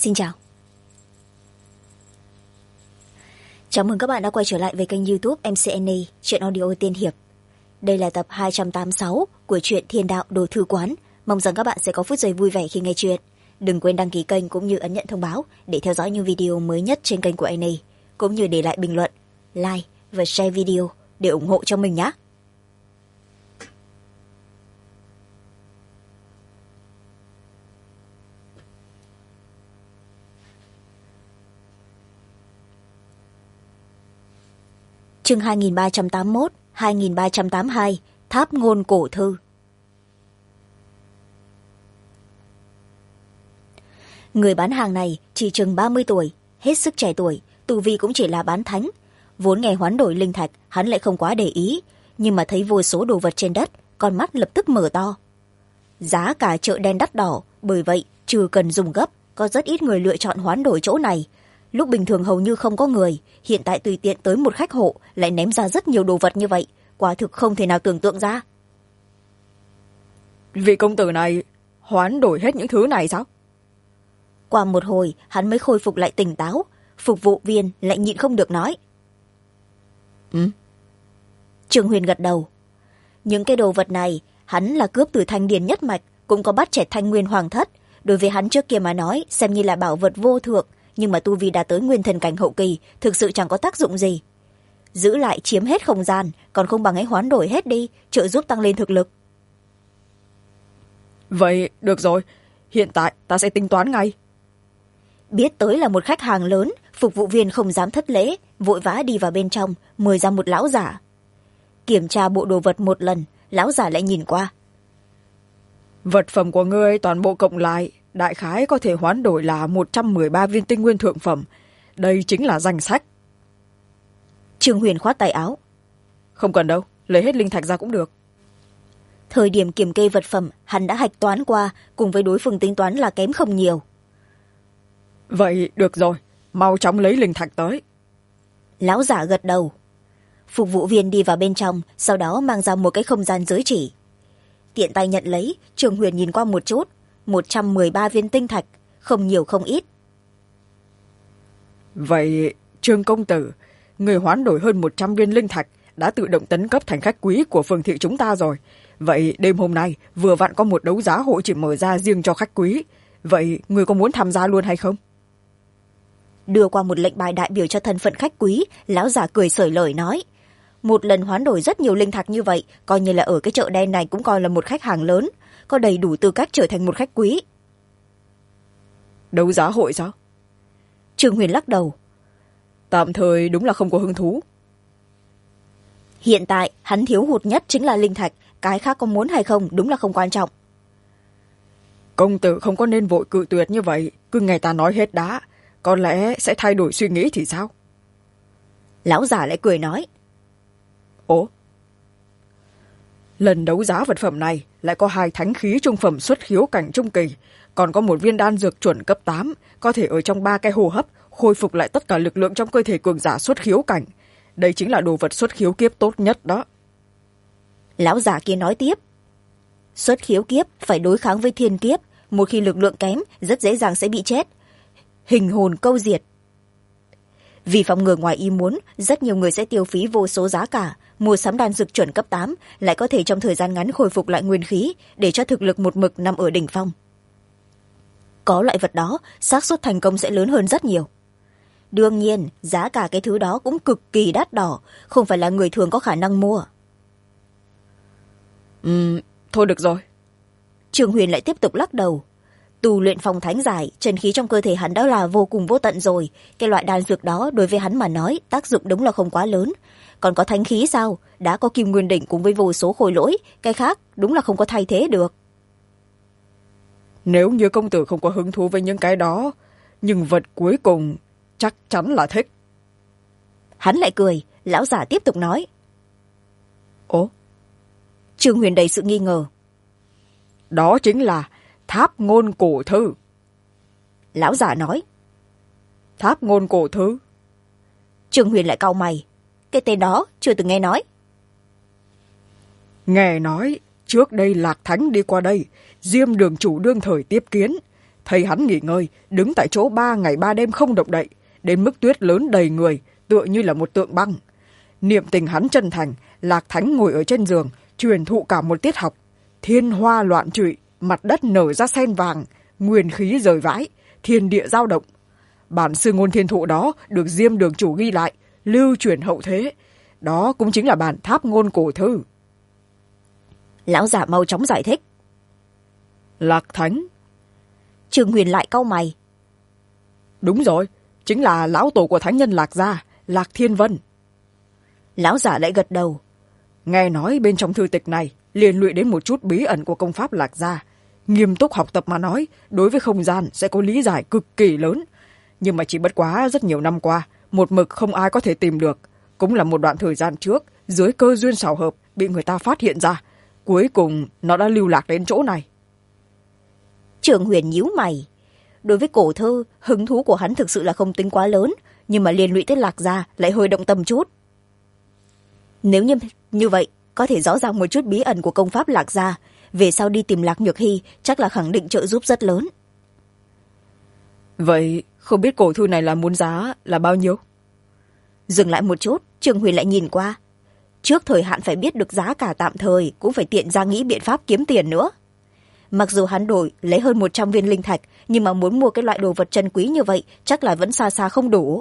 Xin chào. Chào mừng các bạn đã quay trở lại với kênh YouTube MCNA Chuyện Audio Tiên Hiệp. Đây là tập 286 của truyện Thiên Đạo Đồ Thư Quán. Mong rằng các bạn sẽ có phút giây vui vẻ khi nghe chuyện. Đừng quên đăng ký kênh cũng như ấn nhận thông báo để theo dõi những video mới nhất trên kênh của NA, cũng như để lại bình luận, like và share video để ủng hộ cho mình nhé. Chương 2381, 2382, Tháp Ngôn Cổ Thư. Người bán hàng này chỉ chừng 30 tuổi, hết sức trẻ tuổi, tu vi cũng chỉ là bán thánh. Vốn nghe hoán đổi linh thạch, hắn lại không quá để ý, nhưng mà thấy vô số đồ vật trên đất, con mắt lập tức mở to. Giá cả chợ đen đắt đỏ, bởi vậy trừ cần dùng gấp, có rất ít người lựa chọn hoán đổi chỗ này. Lúc bình thường hầu như không có người, hiện tại tùy tiện tới một khách hộ lại ném ra rất nhiều đồ vật như vậy, quả thực không thể nào tưởng tượng ra. Vị công tử này hoán đổi hết những thứ này sao? Qua một hồi hắn mới khôi phục lại tỉnh táo, phục vụ viên lại nhịn không được nói. Trương Huyền gật đầu. Những cái đồ vật này hắn là cướp từ Thanh Điền nhất mạch, cũng có bắt chẹt Thanh Nguyên Hoàng thất, đối với hắn trước kia mà nói xem như là bảo vật vô thượng, nhưng mà tu vi đã tới nguyên thần cảnh hậu kỳ, thực sự chẳng có tác dụng gì. Giữ lại chiếm hết không gian, còn không bằng ấy hoán đổi hết đi, trợ giúp tăng lên thực lực. Vậy được rồi, hiện tại ta sẽ tính toán ngay. Biết tới là một khách hàng lớn, phục vụ viên không dám thất lễ, vội vã đi vào bên trong, mời ra một lão giả. Kiểm tra bộ đồ vật một lần, lão giả lại nhìn qua. Vật phẩm của ngươi toàn bộ cộng lại, đại khái có thể hoán đổi là 113 viên tinh nguyên thượng phẩm. Đây chính là danh sách. Trương Huyền khoát tay áo. Không cần đâu, lấy hết linh thạch ra cũng được. Thời điểm kiểm kê vật phẩm, hắn đã hạch toán qua, cùng với đối phương tính toán là kém không nhiều. Vậy được rồi, mau chóng lấy linh thạch tới. Lão giả gật đầu. Phục vụ viên đi vào bên trong, sau đó mang ra một cái không gian giới chỉ. Tiện tay nhận lấy, Trương Huyền nhìn qua một chút, 113 viên tinh thạch, không nhiều không ít. Vậy Trương công tử, người hoán đổi hơn 100 viên linh thạch đã tự động tấn cấp thành khách quý của phường thị chúng ta rồi. Vậy đêm hôm nay vừa vặn có một đấu giá hội chỉ mở ra riêng cho khách quý. Vậy người có muốn tham gia luôn hay không? Đưa qua một lệnh bài đại biểu cho thân phận khách quý, lão giả cười xởi lời nói. Một lần hoán đổi rất nhiều linh thạch như vậy, coi như là ở cái chợ đen này cũng coi là một khách hàng lớn, có đầy đủ tư cách trở thành một khách quý. Đấu giá hội sao? Trương Huyền lắc đầu. Tạm thời đúng là không có hứng thú. Hiện tại hắn thiếu hụt nhất chính là linh thạch, cái khác có muốn hay không đúng là không quan trọng. Công tử không có nên vội cự tuyệt như vậy, cứ nghe ta nói hết đã, có lẽ sẽ thay đổi suy nghĩ thì sao? Lão giả lại cười nói. Ủa? Lần đấu giá vật phẩm này lại có 2 thánh khí trung phẩm xuất khiếu cảnh trung kỳ, còn có một viên đan dược chuẩn cấp 8, có thể ở trong 3 cái hô hấp khôi phục lại tất cả lực lượng trong cơ thể cường giả xuất khiếu cảnh. Đây chính là đồ vật xuất khiếu kiếp tốt nhất đó. Lão giả kia nói tiếp. Xuất khiếu kiếp phải đối kháng với thiên kiếp, một khi lực lượng kém rất dễ dàng sẽ bị chết. Hình hồn câu diệt. Vì phòng ngừa ngoài ý muốn, rất nhiều người sẽ tiêu phí vô số giá cả, mua sắm đan dược chuẩn cấp 8, lại có thể trong thời gian ngắn khôi phục lại nguyên khí, để cho thực lực một mực nằm ở đỉnh phong. Có loại vật đó, xác suất thành công sẽ lớn hơn rất nhiều. Đương nhiên, giá cả cái thứ đó cũng cực kỳ đắt đỏ, không phải là người thường có khả năng mua. Thôi được rồi. Trương Huyền lại tiếp tục lắc đầu. Tu luyện phong thánh giải, chân khí trong cơ thể hắn đã là vô cùng vô tận rồi. Cái loại đan dược đó đối với hắn mà nói tác dụng đúng là không quá lớn. Còn có thánh khí sao? Đã có kim nguyên đỉnh cùng với vô số khối lỗi, cái khác đúng là không có thay thế được. Nếu như công tử không có hứng thú với những cái đó, nhưng vật cuối cùng chắc chắn là thích. Hắn lại cười, lão giả tiếp tục nói. Ồ? Trương Huyền đầy sự nghi ngờ. Đó chính là Tháp Ngôn Cổ Thư. Lão giả nói. Tháp Ngôn Cổ Thư? Trương Huyền lại cau mày. Cái tên đó chưa từng nghe nói. Nghe nói trước đây Lạc Thánh đi qua đây, Diêm đường chủ đương thời tiếp kiến, thấy hắn nghỉ ngơi đứng tại chỗ 3 ngày 3 đêm không động đậy, đến mức tuyết lớn đầy người, tựa như là một tượng băng. Niệm tình hắn chân thành, Lạc Thánh ngồi ở trên giường truyền thụ cả một tiết học. Thiên hoa loạn trụy, mặt đất nở ra sen vàng, nguyên khí rời vãi, thiên địa dao động. Bản sư ngôn thiên thụ đó được Diêm đường chủ ghi lại, lưu truyền hậu thế. Đó cũng chính là bản Tháp Ngôn cổ thư. Lão giả mau chóng giải thích. Lạc Thánh. Trương Huyền lại cau mày. Đúng rồi, chính là lão tổ của thánh nhân Lạc gia, Lạc Thiên Vân. Lão giả lại gật đầu. Nghe nói bên trong thư tịch này liên lụy đến một chút bí ẩn của công pháp Lạc gia. Nghiêm túc học tập mà nói, đối với không gian sẽ có lý giải cực kỳ lớn. Nhưng mà chỉ bất quá rất nhiều năm qua, một mực không ai có thể tìm được. Cũng là một đoạn thời gian trước, dưới cơ duyên xảo hợp, bị người ta phát hiện ra. Cuối cùng, nó đã lưu lạc đến chỗ này. Trương Huyền nhíu mày. Đối với cổ thư, hứng thú của hắn thực sự là không tính quá lớn, nhưng mà liên lụy tới Lạc gia lại hơi động tâm chút. Nếu như vậy, có thể rõ ràng một chút bí ẩn của công pháp Lạc gia, về sau đi tìm Lạc Nhược Hy chắc là khẳng định trợ giúp rất lớn. Vậy không biết cổ thư này là muốn giá là bao nhiêu? Dừng lại một chút, Trương Huyền lại nhìn qua. Trước thời hạn phải biết được giá cả tạm thời, cũng phải tiện ra nghĩ biện pháp kiếm tiền nữa. Mặc dù hắn đổi lấy hơn 100 viên linh thạch, nhưng mà muốn mua cái loại đồ vật chân quý như vậy chắc là vẫn xa xa không đủ.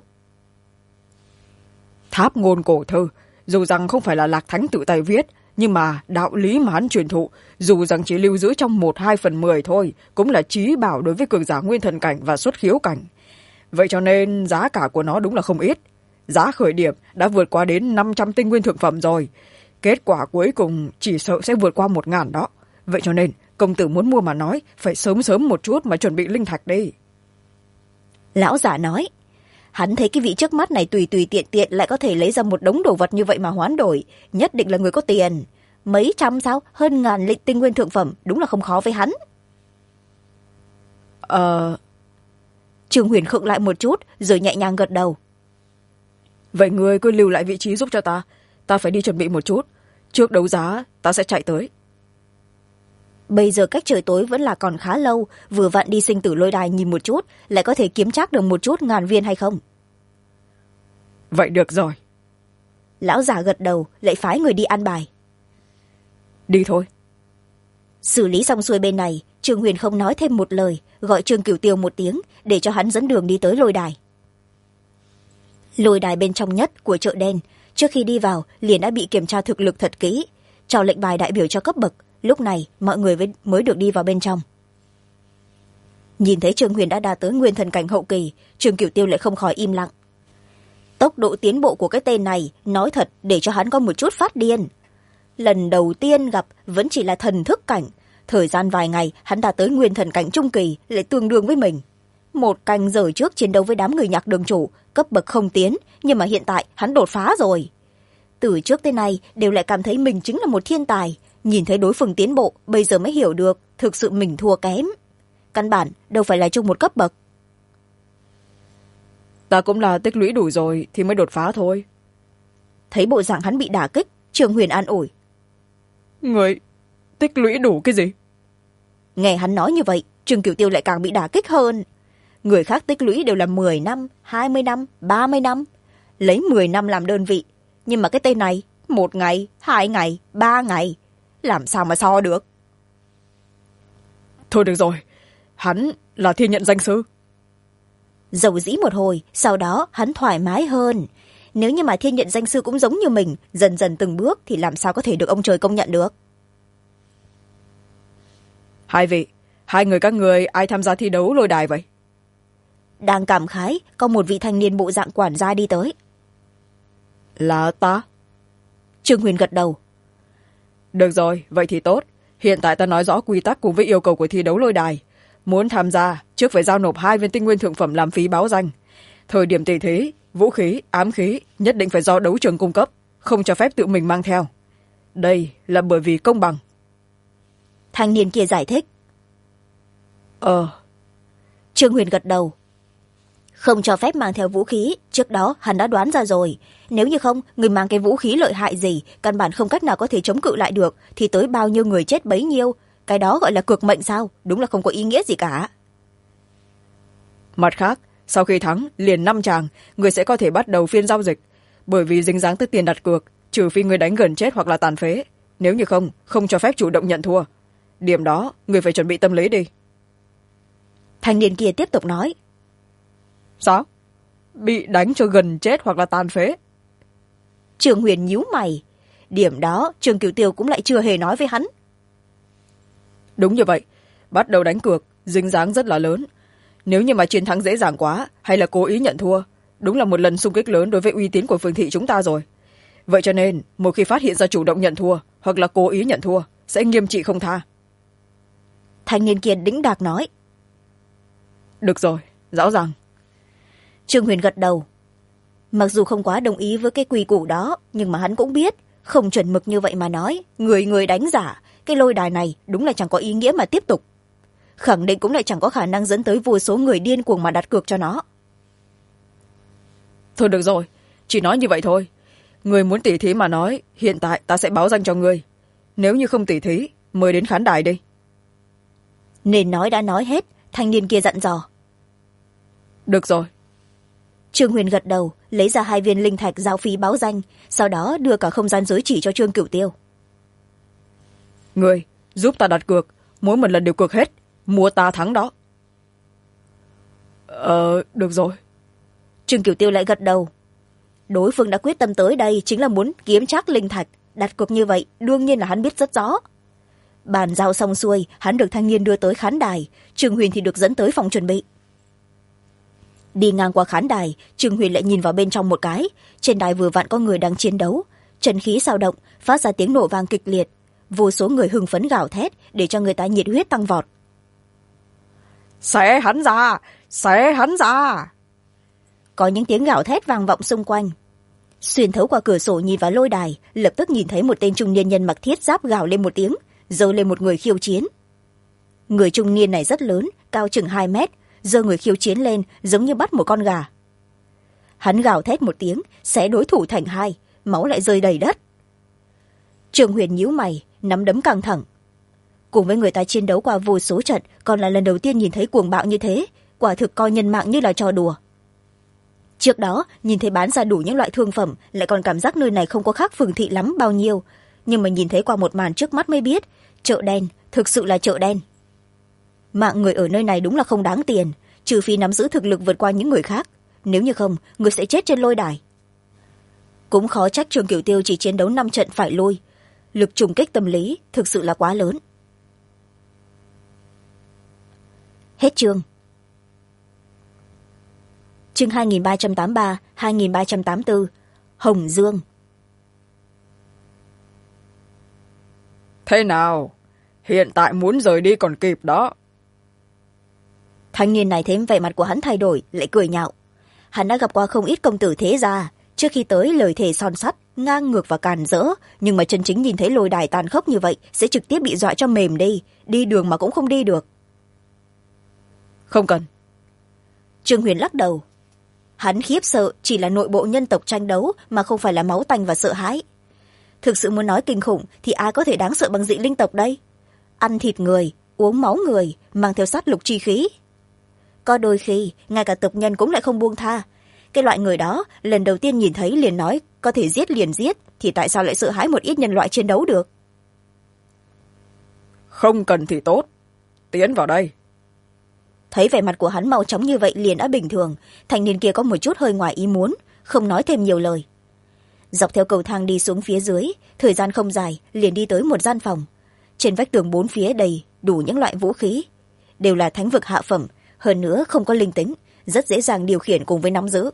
Tháp Ngôn cổ thư, dù rằng không phải là Lạc Thánh tự tay viết, nhưng mà đạo lý mà hắn truyền thụ, dù rằng chỉ lưu giữ trong 1/2/10 thôi, cũng là chí bảo đối với cường giả nguyên thần cảnh và xuất khiếu cảnh. Vậy cho nên giá cả của nó đúng là không ít. Giá khởi điểm đã vượt qua đến 500 tinh nguyên thượng phẩm rồi. Kết quả cuối cùng chỉ sợ sẽ vượt qua 1.000 đó. Vậy cho nên công tử muốn mua mà nói, phải sớm sớm một chút mà chuẩn bị linh thạch đi. Lão giả nói. Hắn thấy cái vị trước mắt này tùy tùy tiện tiện lại có thể lấy ra một đống đồ vật như vậy mà hoán đổi, nhất định là người có tiền. Mấy trăm sao, hơn 1000 lệnh tinh nguyên thượng phẩm, đúng là không khó với hắn. Trương Huyền khựng lại một chút, rồi nhẹ nhàng gật đầu. Vậy ngươi cứ lưu lại vị trí giúp cho ta, ta phải đi chuẩn bị một chút. Trước đấu giá, ta sẽ chạy tới. Bây giờ cách trời tối vẫn là còn khá lâu, vừa vặn đi sinh tử lôi đài nhìn một chút, lại có thể kiếm trác được một chút 1000 viên hay không? Vậy được rồi. Lão giả gật đầu, lại phái người đi an bài. Đi thôi. Xử lý xong xuôi bên này, Trương Huyền không nói thêm một lời, gọi Trương Cửu Tiêu một tiếng, để cho hắn dẫn đường đi tới lôi đài. Lôi đài bên trong nhất của chợ đen, trước khi đi vào liền đã bị kiểm tra thực lực thật kỹ, trao lệnh bài đại biểu cho cấp bậc. Lúc này mọi người mới được đi vào bên trong. Nhìn thấy Trương Huyền đã đạt tới nguyên thần cảnh hậu kỳ, Trương Cửu Tiêu lại không khỏi im lặng. Tốc độ tiến bộ của cái tên này nói thật để cho hắn có một chút phát điên. Lần đầu tiên gặp vẫn chỉ là thần thức cảnh, thời gian vài ngày hắn đạt tới nguyên thần cảnh trung kỳ, lại tương đương với mình. 1 canh giờ trước chiến đấu với đám người Nhạc đường chủ, cấp bậc không tiến, nhưng mà hiện tại hắn đột phá rồi. Từ trước tới nay đều lại cảm thấy mình chính là một thiên tài, nhìn thấy đối phương tiến bộ, bây giờ mới hiểu được thực sự mình thua kém. Căn bản đâu phải là chung một cấp bậc. Ta cũng là tích lũy đủ rồi thì mới đột phá thôi. Thấy bộ dạng hắn bị đả kích, Trương Huyền an ủi. Người tích lũy đủ cái gì? Nghe hắn nói như vậy, Trương Cửu Tiêu lại càng bị đả kích hơn. Người khác tích lũy đều là 10 năm, 20 năm, 30 năm. Lấy 10 năm làm đơn vị. Nhưng mà cái tên này, 1 ngày, 2 ngày, 3 ngày. Làm sao mà so được? Thôi được rồi, hắn là thiên nhận danh sư. Dầu dĩ một hồi, sau đó hắn thoải mái hơn. Nếu như mà thiên nhận danh sư cũng giống như mình, dần dần từng bước thì làm sao có thể được ông trời công nhận được. Hai vị, 2 người các người ai tham gia thi đấu lôi đài vậy? Đang cảm khái, có một vị thanh niên bộ dạng quản gia đi tới. Là ta? Trương Huyền gật đầu. Được rồi, vậy thì tốt. Hiện tại ta nói rõ quy tắc cùng với yêu cầu của thi đấu lôi đài. Muốn tham gia, trước phải giao nộp 2 viên tinh nguyên thượng phẩm làm phí báo danh. Thời điểm tỷ thí, vũ khí, ám khí nhất định phải do đấu trường cung cấp, không cho phép tự mình mang theo. Đây là bởi vì công bằng. Thanh niên kia giải thích. Trương Huyền gật đầu. Không cho phép mang theo vũ khí, trước đó hắn đã đoán ra rồi. Nếu như không, người mang cái vũ khí lợi hại gì, căn bản không cách nào có thể chống cự lại được, thì tới bao nhiêu người chết bấy nhiêu. Cái đó gọi là cược mệnh sao, đúng là không có ý nghĩa gì cả. Mặt khác, sau khi thắng liền 5 tràng, người sẽ có thể bắt đầu phiên giao dịch, bởi vì dính dáng tới tiền đặt cược, trừ phi người đánh gần chết hoặc là tàn phế, nếu như không, không cho phép chủ động nhận thua. Điểm đó người phải chuẩn bị tâm lý đi. Thanh niên kia tiếp tục nói. Sao? Bị đánh cho gần chết hoặc là tàn phế? Trương Huyền nhíu mày. Điểm đó Trương Cửu Tiêu cũng lại chưa hề nói với hắn. Đúng như vậy, bắt đầu đánh cược dính dáng rất là lớn. Nếu như mà chiến thắng dễ dàng quá hay là cố ý nhận thua, đúng là một lần xung kích lớn đối với uy tín của phường thị chúng ta rồi. Vậy cho nên một khi phát hiện ra chủ động nhận thua hoặc là cố ý nhận thua, sẽ nghiêm trị không tha. Thanh niên kia đĩnh đạc nói. Được rồi, rõ ràng. Trương Huyền gật đầu. Mặc dù không quá đồng ý với cái quy củ đó, nhưng mà hắn cũng biết không chuẩn mực như vậy mà nói, người người đánh giả, cái lôi đài này đúng là chẳng có ý nghĩa mà tiếp tục. Khẳng định cũng lại chẳng có khả năng dẫn tới vô số người điên cuồng mà đặt cược cho nó. Thôi được rồi, chỉ nói như vậy thôi. Người muốn tỉ thí mà nói, hiện tại ta sẽ báo danh cho người. Nếu như không tỉ thí, mời đến khán đài đi. Nên nói đã nói hết, thanh niên kia dặn dò. Được rồi. Trương Huyền gật đầu, lấy ra 2 viên linh thạch giao phí báo danh, sau đó đưa cả không gian giới chỉ cho Trương Cửu Tiêu. Người, giúp ta đặt cược, mỗi một lần đều cược hết, mua ta thắng đó. Được rồi. Trương Cửu Tiêu lại gật đầu. Đối phương đã quyết tâm tới đây chính là muốn kiếm trác linh thạch, đặt cược như vậy đương nhiên là hắn biết rất rõ. Bàn giao xong xuôi, hắn được thanh niên đưa tới khán đài, Trương Huyền thì được dẫn tới phòng chuẩn bị. Đi ngang qua khán đài, Trương Huyền lại nhìn vào bên trong một cái, trên đài vừa vặn có người đang chiến đấu, chân khí sao động, phát ra tiếng nổ vang kịch liệt, vô số người hưng phấn gào thét để cho người ta nhiệt huyết tăng vọt. Xé hắn ra, xé hắn ra. Có những tiếng gào thét vang vọng xung quanh. Xuyên thấu qua cửa sổ nhìn vào lôi đài, lập tức nhìn thấy một tên trung niên nhân mặc thiết giáp gào lên một tiếng, giơ lên một người khiêu chiến. Người trung niên này rất lớn, cao chừng 2 mét, giơ người khiêu chiến lên giống như bắt một con gà. Hắn gào thét một tiếng, xé đối thủ thành 2, máu lại rơi đầy đất. Trương Huyền nhíu mày, nắm đấm căng thẳng. Cùng với người ta chiến đấu qua vô số trận, còn là lần đầu tiên nhìn thấy cuồng bạo như thế, quả thực coi nhân mạng như là trò đùa. Trước đó nhìn thấy bán ra đủ những loại thương phẩm, lại còn cảm giác nơi này không có khác phường thị lắm bao nhiêu, nhưng mà nhìn thấy qua một màn trước mắt mới biết, chợ đen thực sự là chợ đen. Mạng người ở nơi này đúng là không đáng tiền, trừ phi nắm giữ thực lực vượt qua những người khác, nếu như không người sẽ chết trên lôi đài. Cũng khó trách Trương Cửu Tiêu chỉ chiến đấu 5 trận phải lui, lực trùng kích tâm lý thực sự là quá lớn. Hết chương. Chương 2383, 2384, Hồng Dương. Thế nào? Hiện tại muốn rời đi còn kịp đó. Thanh niên này thấy vẻ mặt của hắn thay đổi, lại cười nhạo. Hắn đã gặp qua không ít công tử thế gia, trước khi tới lời thề son sắt, ngang ngược và càn rỡ, nhưng mà chân chính nhìn thấy lôi đài tàn khốc như vậy sẽ trực tiếp bị dọa cho mềm đi đường mà cũng không đi được. Không cần. Trương Huyền lắc đầu. Hắn khiếp sợ chỉ là nội bộ nhân tộc tranh đấu mà không phải là máu tanh và sợ hãi. Thực sự muốn nói kinh khủng thì ai có thể đáng sợ bằng dị linh tộc đây? Ăn thịt người, uống máu người, mang theo sát lục chi khí. Có đôi khi ngay cả tộc nhân cũng lại không buông tha. Cái loại người đó lần đầu tiên nhìn thấy liền nói có thể giết liền giết, thì tại sao lại sợ hãi một ít nhân loại chiến đấu được? Không cần thì tốt. Tiến vào đây. Thấy vẻ mặt của hắn mau chóng như vậy liền đã bình thường, thanh niên kia có một chút hơi ngoài ý muốn, không nói thêm nhiều lời. Dọc theo cầu thang đi xuống phía dưới, thời gian không dài liền đi tới một gian phòng. Trên vách tường 4 phía đầy đủ những loại vũ khí, đều là thánh vực hạ phẩm, hơn nữa không có linh tính, rất dễ dàng điều khiển cùng với nắm giữ.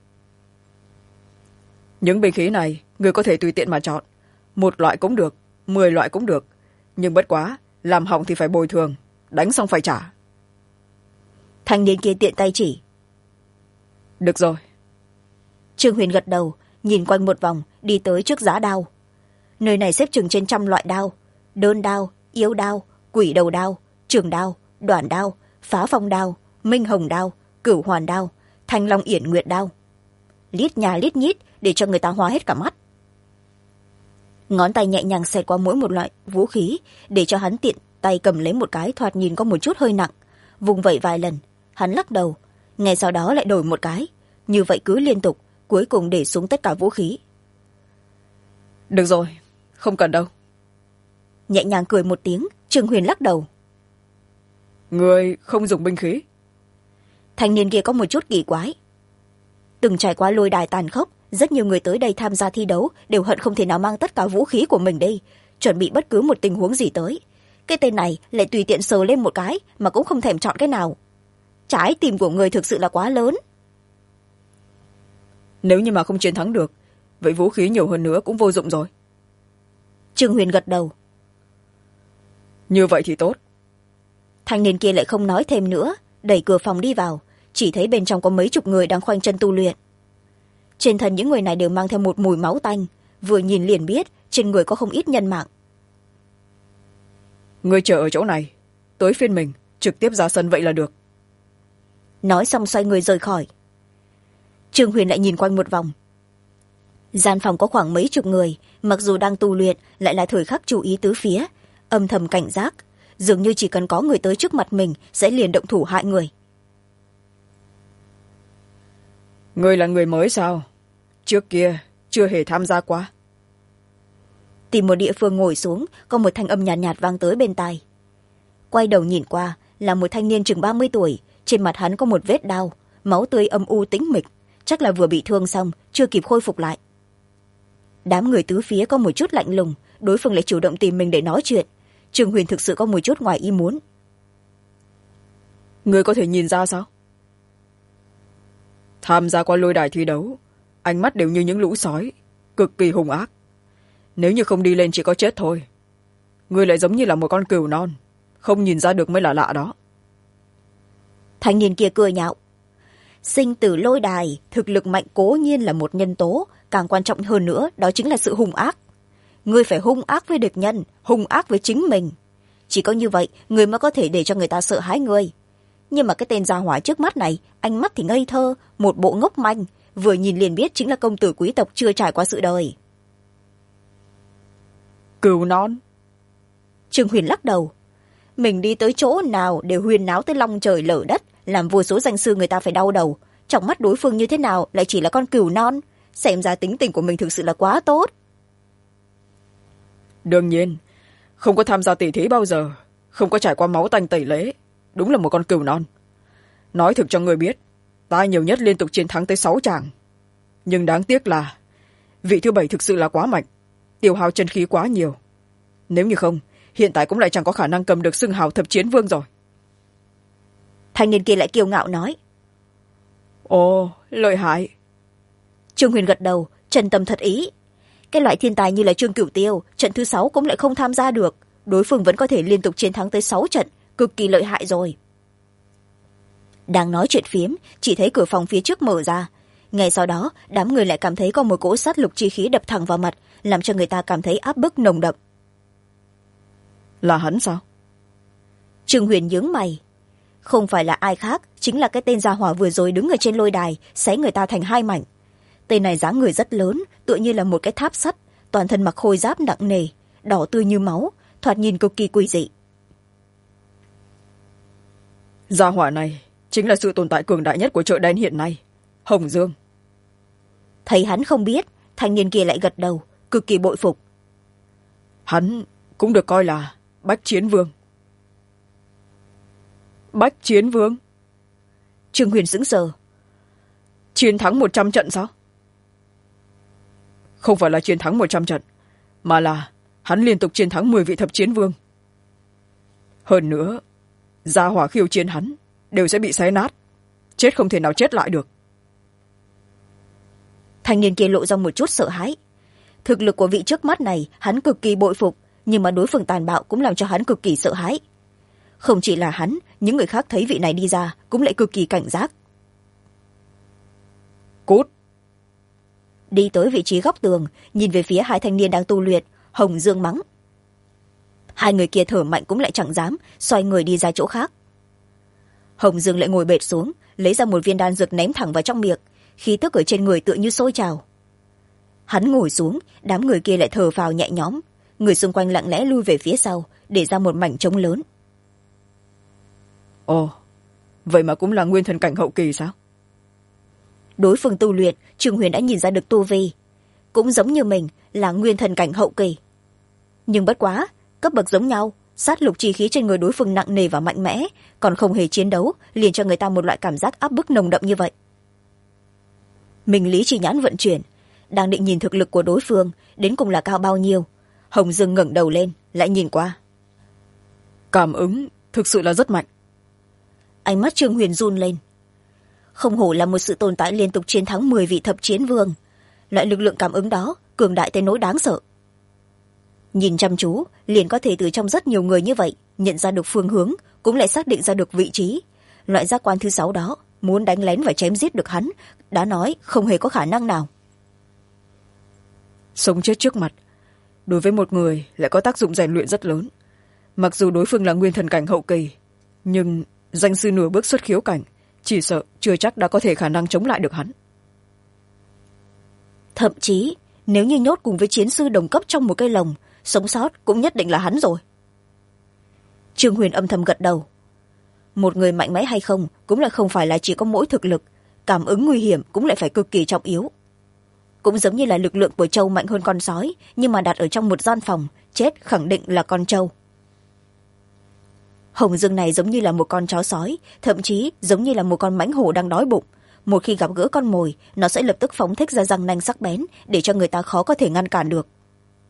Những binh khí này người có thể tùy tiện mà chọn, 1 loại cũng được, 10 loại cũng được, nhưng bất quá làm hỏng thì phải bồi thường, đánh xong phải trả. Thanh niên kia tiện tay chỉ. Được rồi. Trương Huyền gật đầu, nhìn quanh một vòng, đi tới trước giá đao. Nơi này xếp chừng trên 100 loại đao: đơn đao, yếu đao, quỷ đầu đao, trường đao, đoạn đao, phá phong đao, minh hồng đao, cửu hoàn đao, thanh long yển nguyệt đao. Lít nhà lít nhít để cho người ta hoa hết cả mắt. Ngón tay nhẹ nhàng xẹt qua mỗi một loại vũ khí, để cho hắn tiện tay cầm lấy một cái thoạt nhìn có một chút hơi nặng, vùng vẩy vài lần. Hắn lắc đầu, ngay sau đó lại đổi một cái, như vậy cứ liên tục, cuối cùng để xuống tất cả vũ khí. Được rồi, không cần đâu. Nhẹ nhàng cười một tiếng, Trương Huyền lắc đầu. Người không dùng binh khí? Thanh niên kia có một chút kỳ quái. Từng trải qua lôi đài tàn khốc, rất nhiều người tới đây tham gia thi đấu đều hận không thể nào mang tất cả vũ khí của mình đi, chuẩn bị bất cứ một tình huống gì tới. Cái tên này lại tùy tiện sờ lên một cái mà cũng không thèm chọn cái nào. Trái tim của người thực sự là quá lớn. Nếu như mà không chiến thắng được, vậy vũ khí nhiều hơn nữa cũng vô dụng rồi. Trương Huyền gật đầu. Như vậy thì tốt. Thanh niên kia lại không nói thêm nữa, đẩy cửa phòng đi vào, chỉ thấy bên trong có mấy chục người đang khoanh chân tu luyện. Trên thân những người này đều mang theo một mùi máu tanh, vừa nhìn liền biết trên người có không ít nhân mạng. Người chờ ở chỗ này, tới phiên mình trực tiếp ra sân vậy là được. Nói xong xoay người rời khỏi. Trương Huyền lại nhìn quanh một vòng. Gian phòng có khoảng mấy chục người, mặc dù đang tu luyện lại là thời khắc chú ý tứ phía, âm thầm cảnh giác, dường như chỉ cần có người tới trước mặt mình sẽ liền động thủ hại người. Người là người mới sao? Trước kia chưa hề tham gia qua. Tìm một địa phương ngồi xuống, có một thanh âm nhàn nhạt vang tới bên tai. Quay đầu nhìn qua là một thanh niên chừng 30 tuổi, trên mặt hắn có một vết đao, máu tươi âm u tĩnh mịch, chắc là vừa bị thương xong chưa kịp khôi phục lại. Đám người tứ phía có một chút lạnh lùng, đối phương lại chủ động tìm mình để nói chuyện. Trương Huyền thực sự có một chút ngoài ý muốn. Người có thể nhìn ra sao? Tham gia qua lôi đài thi đấu, ánh mắt đều như những lũ sói, cực kỳ hung ác. Nếu như không đi lên chỉ có chết thôi. Người lại giống như là một con cừu non, không nhìn ra được mới là lạ đó. Thanh niên kia cười nhạo. Sinh tử lôi đài, thực lực mạnh cố nhiên là một nhân tố, càng quan trọng hơn nữa đó chính là sự hung ác. Người phải hung ác với địch nhân, hung ác với chính mình. Chỉ có như vậy người mới có thể để cho người ta sợ hãi người. Nhưng mà cái tên gia hỏa trước mắt này, ánh mắt thì ngây thơ, một bộ ngốc manh, vừa nhìn liền biết chính là công tử quý tộc chưa trải qua sự đời. Cừu non? Trương Huyền lắc đầu. Mình đi tới chỗ nào đều huyền náo tới long trời lở đất, làm vô số danh sư người ta phải đau đầu. Trong mắt đối phương như thế nào lại chỉ là con cừu non. Xem ra tính tình của mình thực sự là quá tốt. Đương nhiên, không có tham gia tỷ thí bao giờ, không có trải qua máu tanh tẩy lễ, đúng là một con cừu non. Nói thực cho người biết, ta nhiều nhất liên tục chiến thắng tới 6 chàng. Nhưng đáng tiếc là vị thứ 7 thực sự là quá mạnh, tiêu hao chân khí quá nhiều. Nếu như không, hiện tại cũng lại chẳng có khả năng cầm được xưng hào thập chiến vương rồi. Thanh niên kia lại kiêu ngạo nói. Ồ, lợi hại. Trương Huyền gật đầu, chân tâm thật ý. Cái loại thiên tài như là Trương Cửu Tiêu, trận thứ 6 cũng lại không tham gia được. Đối phương vẫn có thể liên tục chiến thắng tới 6 trận, cực kỳ lợi hại rồi. Đang nói chuyện phiếm, chỉ thấy cửa phòng phía trước mở ra. Ngay sau đó, đám người lại cảm thấy có một cỗ sát lục chi khí đập thẳng vào mặt, làm cho người ta cảm thấy áp bức nồng đậm. Là hắn sao? Trương Huyền nhướng mày. Không phải là ai khác, chính là cái tên gia hỏa vừa rồi đứng ở trên lôi đài, xé người ta thành hai mảnh. Tên này dáng người rất lớn, tựa như là một cái tháp sắt, toàn thân mặc khôi giáp nặng nề, đỏ tươi như máu, thoạt nhìn cực kỳ quỷ dị. Gia hỏa này chính là sự tồn tại cường đại nhất của chợ đen hiện nay, Hồng Dương. Thấy hắn không biết, thanh niên kia lại gật đầu, cực kỳ bội phục. Hắn cũng được coi là Bách Chiến Vương. Bách Chiến Vương? Trương Huyền sững sờ. Chiến thắng 100 trận sao? Không phải là chiến thắng 100 trận, mà là hắn liên tục chiến thắng 10 vị thập chiến vương. Hơn nữa, gia hỏa khiêu chiến hắn đều sẽ bị xé nát, chết không thể nào chết lại được. Thanh niên kia lộ ra một chút sợ hãi. Thực lực của vị trước mắt này hắn cực kỳ bội phục, nhưng mà đối phương tàn bạo cũng làm cho hắn cực kỳ sợ hãi. Không chỉ là hắn, những người khác thấy vị này đi ra cũng lại cực kỳ cảnh giác. Cút! Đi tới vị trí góc tường, nhìn về phía hai thanh niên đang tu luyện, Hồng Dương mắng. Hai người kia thở mạnh cũng lại chẳng dám, xoay người đi ra chỗ khác. Hồng Dương lại ngồi bệt xuống, lấy ra một viên đan dược ném thẳng vào trong miệng, khí tức ở trên người tựa như sôi trào. Hắn ngồi xuống, đám người kia lại thở phào nhẹ nhõm, người xung quanh lặng lẽ lui về phía sau, để ra một mảnh trống lớn. Ồ, vậy mà cũng là nguyên thần cảnh hậu kỳ sao? Đối phương tu luyện, Trương Huyền đã nhìn ra được tu vi, cũng giống như mình là nguyên thần cảnh hậu kỳ. Nhưng bất quá cấp bậc giống nhau, sát lục chi khí trên người đối phương nặng nề và mạnh mẽ, còn không hề chiến đấu, liền cho người ta một loại cảm giác áp bức nồng đậm như vậy. Mình lý trí nhãn vận chuyển, đang định nhìn thực lực của đối phương đến cùng là cao bao nhiêu. Hồng Dương ngẩng đầu lên, lại nhìn qua. Cảm ứng thực sự là rất mạnh. Ánh mắt Trương Huyền run lên. Không hổ là một sự tồn tại liên tục chiến thắng 10 vị thập chiến vương. Loại lực lượng cảm ứng đó cường đại tới nỗi đáng sợ. Nhìn chăm chú, liền có thể từ trong rất nhiều người như vậy nhận ra được phương hướng, cũng lại xác định ra được vị trí. Loại giác quan thứ 6 đó, muốn đánh lén và chém giết được hắn, đã nói không hề có khả năng nào. Sống chết trước mặt, đối với một người lại có tác dụng rèn luyện rất lớn. Mặc dù đối phương là nguyên thần cảnh hậu kỳ, nhưng danh sư nửa bước xuất khiếu cảnh, chỉ sợ chưa chắc đã có thể khả năng chống lại được hắn. Thậm chí nếu như nhốt cùng với chiến sư đồng cấp trong một cây lồng, sống sót cũng nhất định là hắn rồi. Trương Huyền âm thầm gật đầu. Một người mạnh mẽ hay không cũng là không phải là chỉ có mỗi thực lực, cảm ứng nguy hiểm cũng lại phải cực kỳ trọng yếu. Cũng giống như là lực lượng của trâu mạnh hơn con sói, nhưng mà đặt ở trong một gian phòng, chết khẳng định là con trâu. Hồng Dương này giống như là một con chó sói, thậm chí giống như là một con mãnh hổ đang đói bụng. Một khi gặp gỡ con mồi, nó sẽ lập tức phóng thích ra răng nanh sắc bén, để cho người ta khó có thể ngăn cản được.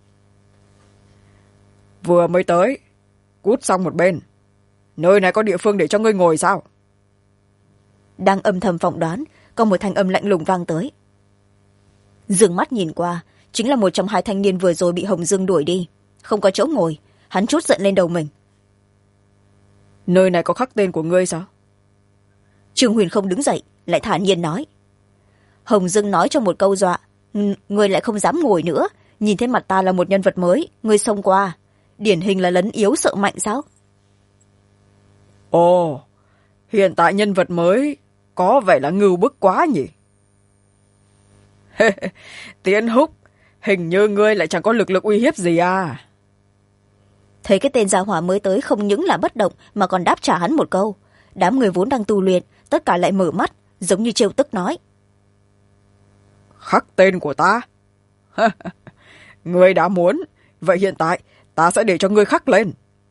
Vừa mới tới, cút sang một bên. Nơi này có địa phương để cho ngươi ngồi sao? Đang âm thầm phỏng đoán, có một thanh âm lạnh lùng vang tới. Dương mắt nhìn qua, chính là một trong hai thanh niên vừa rồi bị Hồng Dương đuổi đi. Không có chỗ ngồi, hắn trút giận lên đầu mình. Nơi này có khắc tên của ngươi sao? Trương Huyền không đứng dậy, lại thản nhiên nói. Hồng Dương nói cho một câu dọa, ngươi lại không dám ngồi nữa. Nhìn thấy mặt ta là một nhân vật mới, ngươi xông qua, điển hình là lấn yếu sợ mạnh sao? Ồ, hiện tại nhân vật mới có vẻ là ngưu bức quá nhỉ? Tiến Húc, hình như ngươi lại chẳng có lực lượng uy hiếp gì à? Thấy cái tên gia hỏa mới tới không những là bất động mà còn đáp trả hắn một câu. Đám người vốn đang tu luyện, tất cả lại mở mắt, giống như trêu tức nói. Khắc tên của ta? Ngươi đã muốn, vậy hiện tại ta sẽ để cho ngươi khắc lên.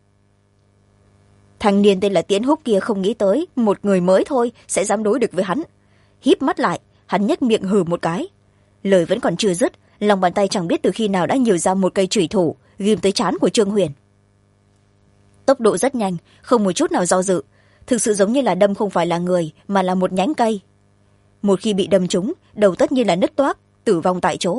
Thanh niên tên là Tiến Húc kia không nghĩ tới một người mới thôi sẽ dám đối địch với hắn. Híp mắt lại, hắn nhếch miệng hừ một cái. Lời vẫn còn chưa dứt, lòng bàn tay chẳng biết từ khi nào đã nhiều ra một cây chủy thủ ghim tới trán của Trương Huyền. Tốc độ rất nhanh, không một chút nào do dự, thực sự giống như là đâm không phải là người mà là một nhánh cây. Một khi bị đâm trúng, đầu tất nhiên là nứt toác, tử vong tại chỗ.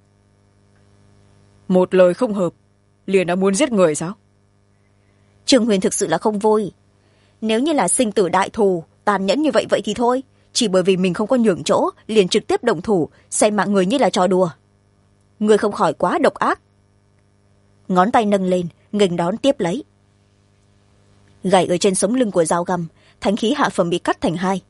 Một lời không hợp, liền đã muốn giết người sao? Trương Huyền thực sự là không vui. Nếu như là sinh tử đại thù, tàn nhẫn như vậy vậy thì thôi, chỉ bởi vì mình không có nhường chỗ, liền trực tiếp động thủ, xem mạng người như là trò đùa. Người không khỏi quá độc ác. Ngón tay nâng lên, nghênh đón tiếp lấy. Gảy ở trên sống lưng của dao găm, thánh khí hạ phẩm bị cắt thành hai.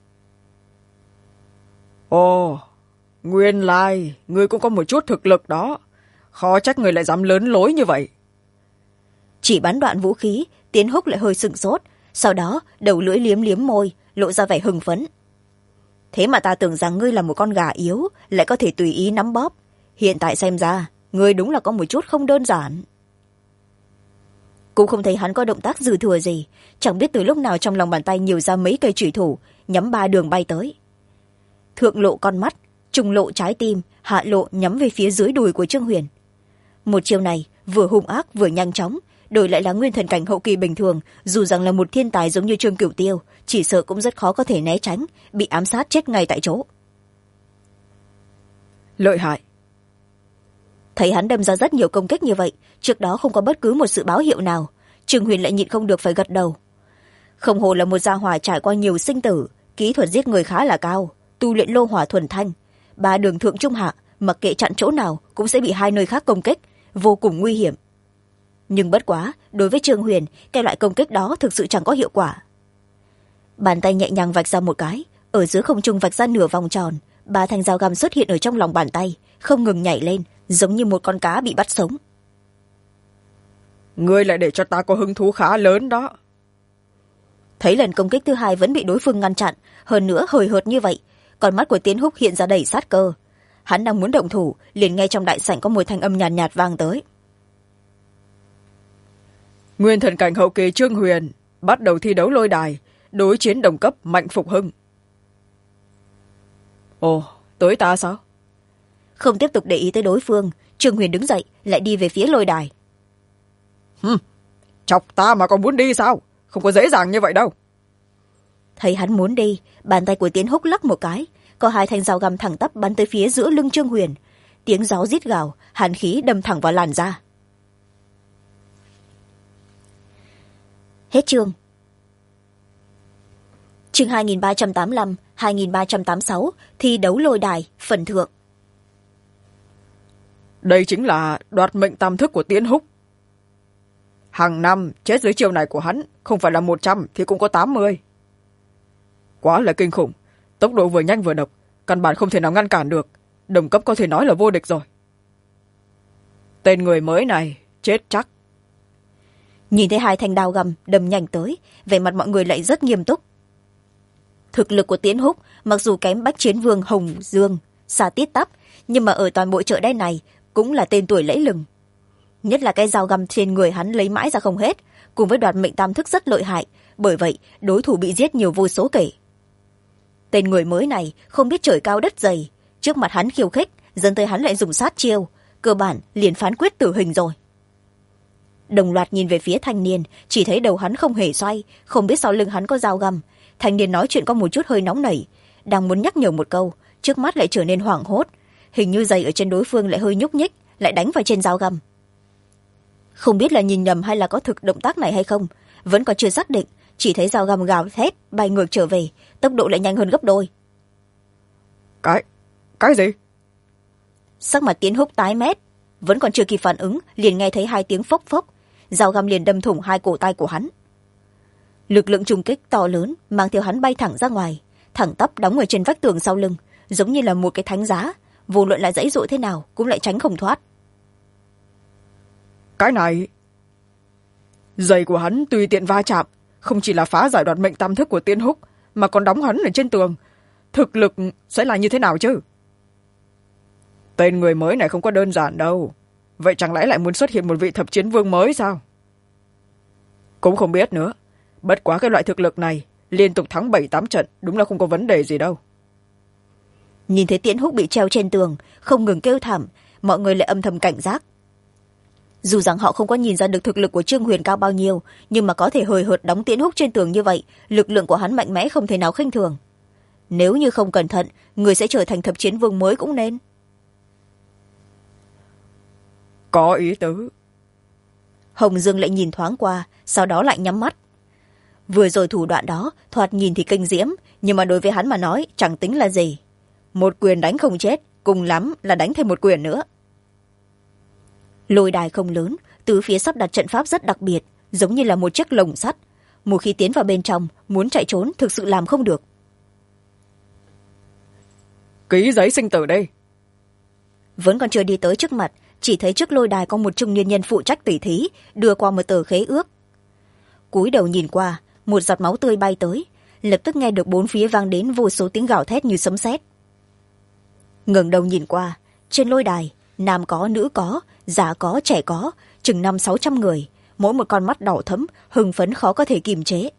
Ồ, nguyên lai ngươi cũng có một chút thực lực đó. Khó trách người lại dám lớn lối như vậy. Chỉ bắn đoạn vũ khí, Tiến Húc lại hơi sửng sốt, sau đó đầu lưỡi liếm liếm môi, lộ ra vẻ hưng phấn. Thế mà ta tưởng rằng ngươi là một con gà yếu, lại có thể tùy ý nắm bóp. Hiện tại xem ra, ngươi đúng là có một chút không đơn giản. Cũng không thấy hắn có động tác dư thừa gì, chẳng biết từ lúc nào trong lòng bàn tay nhiều ra mấy cây chủy thủ, nhắm 3 đường bay tới. Thượng lộ con mắt, trung lộ trái tim, hạ lộ nhắm về phía dưới đùi của Trương Huyền. Một chiêu này vừa hung ác vừa nhanh chóng, đổi lại là nguyên thần cảnh hậu kỳ bình thường, dù rằng là một thiên tài giống như Trương Cửu Tiêu, chỉ sợ cũng rất khó có thể né tránh, bị ám sát chết ngay tại chỗ. Lợi hại. Thấy hắn đâm ra rất nhiều công kích như vậy, trước đó không có bất cứ một sự báo hiệu nào, Trương Huyền lại nhịn không được phải gật đầu. Không hồ là một gia hỏa trải qua nhiều sinh tử, kỹ thuật giết người khá là cao, tu luyện lô hỏa thuần thanh, 3 đường thượng trung hạ, mặc kệ chặn chỗ nào cũng sẽ bị 2 nơi khác công kích, vô cùng nguy hiểm. Nhưng bất quá, đối với Trương Huyền, cái loại công kích đó thực sự chẳng có hiệu quả. Bàn tay nhẹ nhàng vạch ra một cái, ở giữa không trung vạch ra nửa vòng tròn, 3 thanh dao găm xuất hiện ở trong lòng bàn tay, không ngừng nhảy lên, giống như một con cá bị bắt sống. Ngươi lại để cho ta có hứng thú khá lớn đó. thấy lần công kích thứ hai vẫn bị đối phương ngăn chặn, hơn nữa hời hợt như vậy, con mắt của Tiến Húc hiện ra đầy sát cơ. Hắn đang muốn động thủ, liền nghe trong đại sảnh có một thanh âm nhàn nhạt vang tới. Nguyên thần cảnh hậu kỳ Trương Huyền bắt đầu thi đấu lôi đài, đối chiến đồng cấp Mạnh Phục Hưng. Ồ, tới ta sao? Không tiếp tục để ý tới đối phương, Trương Huyền đứng dậy lại đi về phía lôi đài. Chọc ta mà còn muốn đi sao? Không có dễ dàng như vậy đâu. Thấy hắn muốn đi, bàn tay của Tiến Húc lắc một cái, có hai thanh dao găm thẳng tắp bắn tới phía giữa lưng Trương Huyền. Tiếng gió rít gào, hàn khí đâm thẳng vào làn da. Hết chương. Chương 2385, 2386, thi đấu lôi đài, phần thượng. Đây chính là đoạt mệnh tam thức của Tiến Húc. Hàng năm chết dưới chiêu này của hắn không phải là 100 thì cũng có 80. Quá là kinh khủng, tốc độ vừa nhanh vừa độc, căn bản không thể nào ngăn cản được, đồng cấp có thể nói là vô địch rồi. Tên người mới này chết chắc. Nhìn thấy hai thanh đao găm đâm nhanh tới, vẻ mặt mọi người lại rất nghiêm túc. Thực lực của Tiến Húc mặc dù kém Bách Chiến Vương Hồng Dương, Sa Tiết Tắp, nhưng mà ở toàn bộ chợ đen này cũng là tên tuổi lẫy lừng. Nhất là cái dao găm trên người hắn lấy mãi ra không hết, cùng với đoạt mệnh tam thức rất lợi hại, bởi vậy đối thủ bị giết nhiều vô số kể. Tên người mới này không biết trời cao đất dày, trước mặt hắn khiêu khích, dẫn tới hắn lại dùng sát chiêu, cơ bản liền phán quyết tử hình rồi. Đồng loạt nhìn về phía thanh niên, chỉ thấy đầu hắn không hề xoay, không biết sau lưng hắn có dao găm. Thanh niên nói chuyện có một chút hơi nóng nảy, đang muốn nhắc nhở một câu, trước mắt lại trở nên hoảng hốt, hình như giày ở trên đối phương lại hơi nhúc nhích, lại đánh vào trên dao găm. Không biết là nhìn nhầm hay là có thực động tác này hay không, vẫn còn chưa xác định, chỉ thấy dao găm gào thét bay ngược trở về, tốc độ lại nhanh hơn gấp đôi. Cái gì? Sắc mặt Tiến Húc tái mét, vẫn còn chưa kịp phản ứng, liền nghe thấy hai tiếng phốc phốc, dao găm liền đâm thủng hai cổ tay của hắn. Lực lượng trùng kích to lớn mang theo hắn bay thẳng ra ngoài, thẳng tắp đóng ở trên vách tường sau lưng, giống như là một cái thánh giá, vô luận là dãy dụa thế nào cũng lại tránh không thoát. Cái này, giày của hắn tùy tiện va chạm, không chỉ là phá giải đoạt mệnh tam thức của Tiến Húc, mà còn đóng hắn ở trên tường. Thực lực sẽ là như thế nào chứ? Tên người mới này không có đơn giản đâu. Vậy chẳng lẽ lại muốn xuất hiện một vị thập chiến vương mới sao? Cũng không biết nữa. Bất quá cái loại thực lực này, liên tục thắng 7-8 trận, đúng là không có vấn đề gì đâu. Nhìn thấy Tiến Húc bị treo trên tường, không ngừng kêu thảm, mọi người lại âm thầm cảnh giác. Dù rằng họ không có nhìn ra được thực lực của Trương Huyền cao bao nhiêu, nhưng mà có thể hời hợt đóng Tiến Húc trên tường như vậy, lực lượng của hắn mạnh mẽ không thể nào khinh thường. Nếu như không cẩn thận, người sẽ trở thành thập chiến vương mới cũng nên. Có ý tứ. Hồng Dương lại nhìn thoáng qua, sau đó lại nhắm mắt. Vừa rồi thủ đoạn đó thoạt nhìn thì kinh diễm, nhưng mà đối với hắn mà nói chẳng tính là gì. Một quyền đánh không chết, cùng lắm là đánh thêm một quyền nữa. Lôi đài không lớn, từ phía sắp đặt trận pháp rất đặc biệt, giống như là một chiếc lồng sắt. Một khi tiến vào bên trong, muốn chạy trốn thực sự làm không được. Ký giấy sinh tử đây. Vẫn còn chưa đi tới trước mặt, chỉ thấy trước lôi đài có một trung niên nhân phụ trách tỉ thí, đưa qua một tờ khế ước. Cúi đầu nhìn qua, một giọt máu tươi bay tới, lập tức nghe được bốn phía vang đến vô số tiếng gào thét như sấm sét. Ngẩng đầu nhìn qua, trên lôi đài, nam có, nữ có, già có, trẻ có, chừng 500-600 người, mỗi một con mắt đỏ thẫm, hưng phấn khó có thể kiềm chế.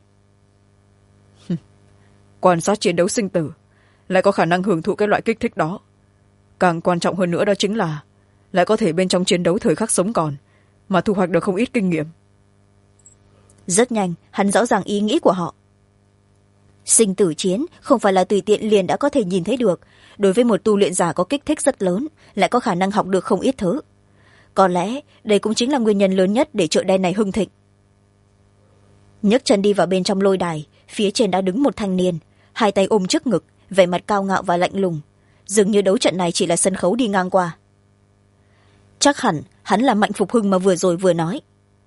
Quan sát chiến đấu sinh tử, lại có khả năng hưởng thụ cái loại kích thích đó. Càng quan trọng hơn nữa đó chính là lại có thể bên trong chiến đấu thời khắc sống còn, mà thu hoạch được không ít kinh nghiệm. Rất nhanh, hắn rõ ràng ý nghĩ của họ. Sinh tử chiến không phải là tùy tiện liền đã có thể nhìn thấy được, đối với một tu luyện giả có kích thích rất lớn, lại có khả năng học được không ít thứ. Có lẽ đây cũng chính là nguyên nhân lớn nhất để chợ đen này hưng thịnh. Nhấc chân đi vào bên trong lôi đài, phía trên đã đứng một thanh niên, hai tay ôm trước ngực, vẻ mặt cao ngạo và lạnh lùng, dường như đấu trận này chỉ là sân khấu đi ngang qua. Chắc hẳn hắn là Mạnh Phục Hưng mà vừa rồi vừa nói.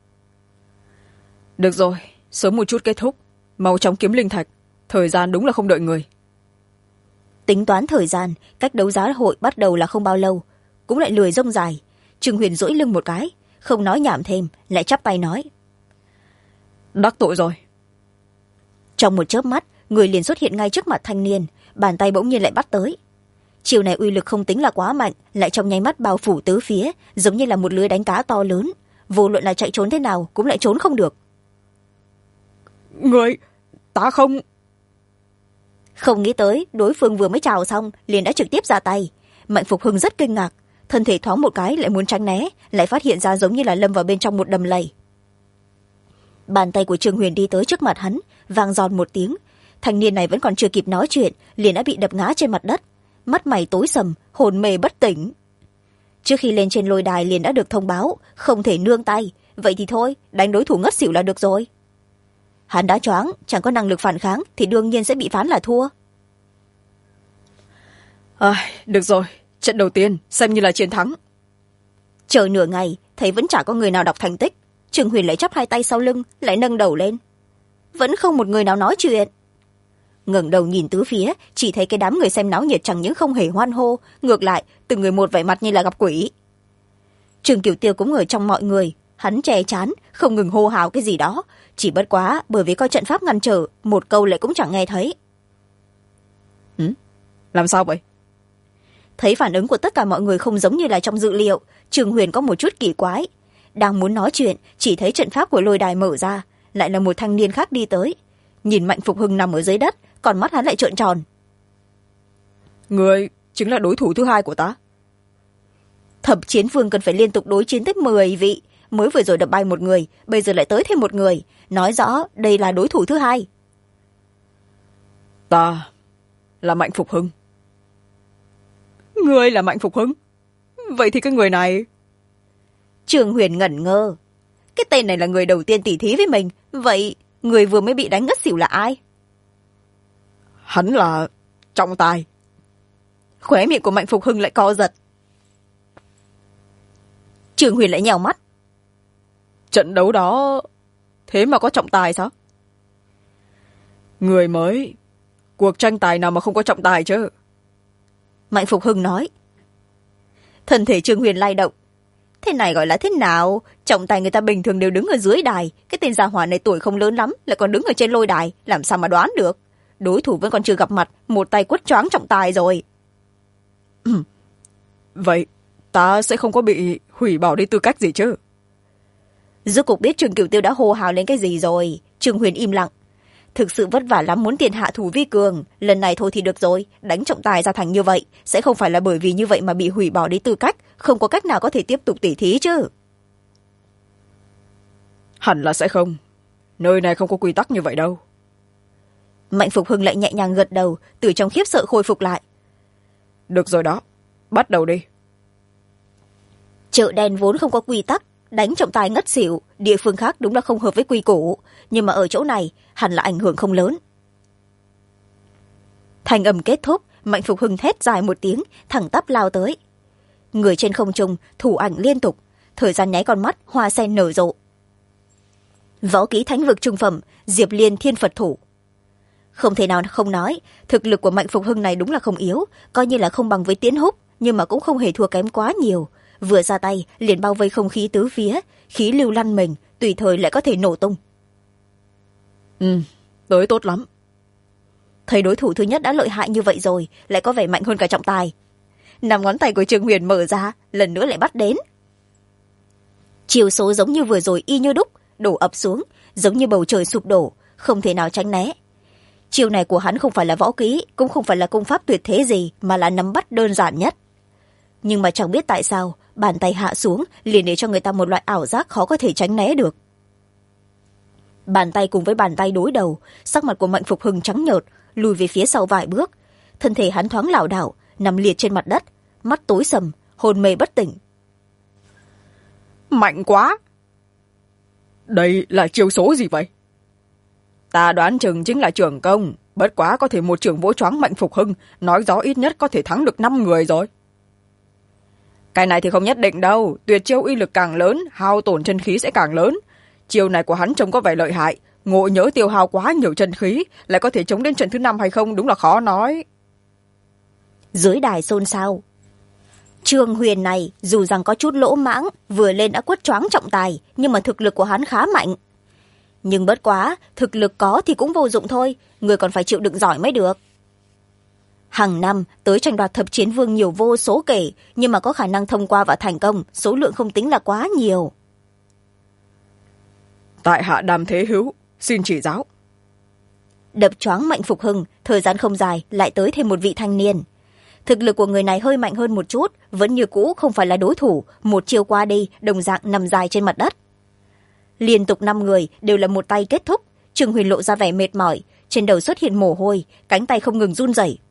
Được rồi, sớm một chút kết thúc, mau chóng kiếm linh thạch, thời gian đúng là không đợi người. Tính toán thời gian, cách đấu giá hội bắt đầu là không bao lâu, cũng lại lười rông dài. Trương Huyền duỗi lưng một cái, không nói nhảm thêm, lại chắp tay nói: Đắc tội rồi. Trong một chớp mắt, người liền xuất hiện ngay trước mặt thanh niên, bàn tay bỗng nhiên lại bắt tới. Chiều này uy lực không tính là quá mạnh, lại trong nháy mắt bao phủ tứ phía, giống như là một lưới đánh cá to lớn, vô luận là chạy trốn thế nào cũng lại trốn không được. Người, ta không... Không nghĩ tới đối phương vừa mới chào xong liền đã trực tiếp ra tay. Mạnh Phục Hưng rất kinh ngạc, thân thể thoáng một cái lại muốn tránh né, lại phát hiện ra giống như là lâm vào bên trong một đầm lầy. Bàn tay của Trương Huyền đi tới trước mặt hắn, vang giòn một tiếng. Thanh niên này vẫn còn chưa kịp nói chuyện liền đã bị đập ngã trên mặt đất, mắt mày tối sầm, hồn mê bất tỉnh. Trước khi lên trên lôi đài liền đã được thông báo không thể nương tay, vậy thì thôi, đánh đối thủ ngất xỉu là được rồi. Hắn đã choáng, chẳng có năng lực phản kháng thì đương nhiên sẽ bị phán là thua. Được rồi, trận đầu tiên xem như là chiến thắng. Chờ nửa ngày thấy vẫn chả có người nào đọc thành tích, Trương Huyền lại chắp hai tay sau lưng, lại nâng đầu lên, vẫn không một người nào nói chuyện. Ngẩng đầu nhìn tứ phía, chỉ thấy cái đám người xem náo nhiệt chẳng những không hề hoan hô, ngược lại từng người một vẻ mặt như là gặp quỷ. Trương Kiểu Tiêu cũng ở trong mọi người, hắn che chán không ngừng hô hào cái gì đó, chỉ bất quá bởi vì có trận pháp ngăn trở, một câu lại cũng chẳng nghe thấy. Làm sao vậy? Thấy phản ứng của tất cả mọi người không giống như là trong dự liệu, Trương Huyền có một chút kỳ quái. Đang muốn nói chuyện, chỉ thấy trận pháp của lôi đài mở ra, lại là một thanh niên khác đi tới. Nhìn Mạnh Phục Hưng nằm ở dưới đất, còn mắt hắn lại trợn tròn. Người chính là đối thủ thứ hai của ta. Thập chiến vương cần phải liên tục đối chiến tới 10 vị, mới vừa rồi đập bay một người, bây giờ lại tới thêm một người, nói rõ đây là đối thủ thứ hai. Ta là Mạnh Phục Hưng. Ngươi là Mạnh Phục Hưng? Vậy thì cái người này... Trương Huyền ngẩn ngơ. Cái tên này là người đầu tiên tỉ thí với mình, vậy người vừa mới bị đánh ngất xỉu là ai? Hắn là Trọng Tài. Khóe miệng của Mạnh Phục Hưng lại co giật. Trương Huyền lại nhèo mắt. Trận đấu đó thế mà có trọng tài sao? Người mới, cuộc tranh tài nào mà không có trọng tài chứ? Mạnh Phục Hưng nói. Thân thể Trương Huyền lay động. Thế này gọi là thế nào? Trọng tài người ta bình thường đều đứng ở dưới đài, cái tên gia hỏa này tuổi không lớn lắm, lại còn đứng ở trên lôi đài, làm sao mà đoán được? Đối thủ vẫn còn chưa gặp mặt, một tay quất choáng trọng tài rồi. Vậy ta sẽ không có bị hủy bỏ đi tư cách gì chứ? Rốt cuộc biết Trương Kiểu Tiêu đã hô hào lên cái gì rồi. Trương Huyền im lặng. Thực sự vất vả lắm muốn tiền hạ thủ vi cường, lần này thôi thì được rồi, đánh trọng tài ra thành như vậy, sẽ không phải là bởi vì như vậy mà bị hủy bỏ đi tư cách, không có cách nào có thể tiếp tục tỉ thí chứ. Hẳn là sẽ không, nơi này không có quy tắc như vậy đâu. Mạnh Phục Hưng lại nhẹ nhàng gật đầu, từ trong khiếp sợ khôi phục lại. Được rồi đó, bắt đầu đi. Chợ đen vốn không có quy tắc, đánh trọng tài ngất xỉu, địa phương khác đúng là không hợp với quy củ, nhưng mà ở chỗ này hẳn là ảnh hưởng không lớn. Thành âm kết thúc, Mạnh Phục Hưng thét dài một tiếng, thẳng tắp lao tới. Người trên không trung thủ ảnh liên tục, thời gian nháy con mắt, hoa sen nở rộ. Võ kỹ thánh vực trung phẩm, Diệp Liên Thiên Phật thủ. Không thể nào không nói, thực lực của Mạnh Phục Hưng này đúng là không yếu, coi như là không bằng với Tiến Húc, nhưng mà cũng không hề thua kém quá nhiều. Vừa ra tay liền bao vây không khí tứ phía, khí lưu lăn mình, tùy thời lại có thể nổ tung. Tới tốt lắm. Thấy đối thủ thứ nhất đã lợi hại như vậy rồi, lại có vẻ mạnh hơn cả trọng tài. 5 ngón tay của Trương Huyền mở ra, lần nữa lại bắt đến. Chiều số giống như vừa rồi y như đúc, đổ ập xuống, giống như bầu trời sụp đổ, không thể nào tránh né. Chiều này của hắn không phải là võ kỹ, cũng không phải là công pháp tuyệt thế gì, mà là nắm bắt đơn giản nhất. Nhưng mà chẳng biết tại sao, bàn tay hạ xuống liền để cho người ta một loại ảo giác khó có thể tránh né được. Bàn tay cùng với bàn tay đối đầu, sắc mặt của Mạnh Phục Hưng trắng nhợt, lùi về phía sau vài bước, thân thể hắn thoáng lảo đảo, nằm liệt trên mặt đất, mắt tối sầm, hồn mê bất tỉnh. Mạnh quá! Đây là chiêu số gì vậy? Ta đoán chừng chính là trưởng công, bất quá có thể một trưởng vỗ choáng Mạnh Phục Hưng, nói rõ ít nhất có thể thắng được 5 người rồi. Cái này thì không nhất định đâu, tuyệt chiêu uy lực càng lớn, hao tổn chân khí sẽ càng lớn. Chiêu này của hắn trông có vẻ lợi hại, ngộ nhỡ tiêu hao quá nhiều chân khí, lại có thể chống đến trận thứ 5 hay không đúng là khó nói. Dưới đài xôn xao. Trương Huyền này dù rằng có chút lỗ mãng, vừa lên đã quất choáng trọng tài, nhưng mà thực lực của hắn khá mạnh. nhưng bất quá thực lực có thì cũng vô dụng thôi, người còn phải chịu đựng giỏi mới được. Hàng năm tới tranh đoạt thập chiến vương nhiều vô số kể, nhưng mà có khả năng thông qua và thành công số lượng không tính là quá nhiều. Tại hạ Đàm Thế Hữu xin chỉ giáo. Đập choáng Mạnh Phục Hưng, thời gian không dài lại tới thêm một vị thanh niên. Thực lực của người này hơi mạnh hơn một chút, vẫn như cũ không phải là đối thủ, một chiêu qua đi đồng dạng nằm dài trên mặt đất. Liên tục 5 người đều là một tay kết thúc. Trương Huyền lộ ra vẻ mệt mỏi, trên đầu xuất hiện mồ hôi, cánh tay không ngừng run rẩy.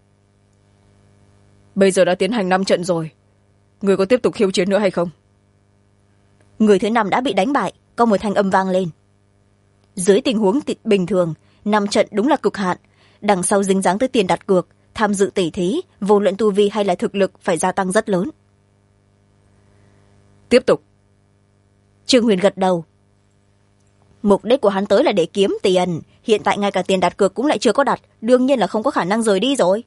Bây giờ đã tiến hành 5 trận rồi, người có tiếp tục khiêu chiến nữa hay không? Người thứ 5 đã bị đánh bại, có một thanh âm vang lên. Dưới tình huống bình thường, 5 trận đúng là cực hạn, đằng sau dính dáng tới tiền đặt cược, tham dự tỉ thí, vô luận tu vi hay là thực lực phải gia tăng rất lớn. Tiếp tục. Trương Huyền gật đầu. Mục đích của hắn tới là để kiếm tiền, hiện tại ngay cả tiền đặt cược cũng lại chưa có đặt, đương nhiên là không có khả năng rời đi rồi.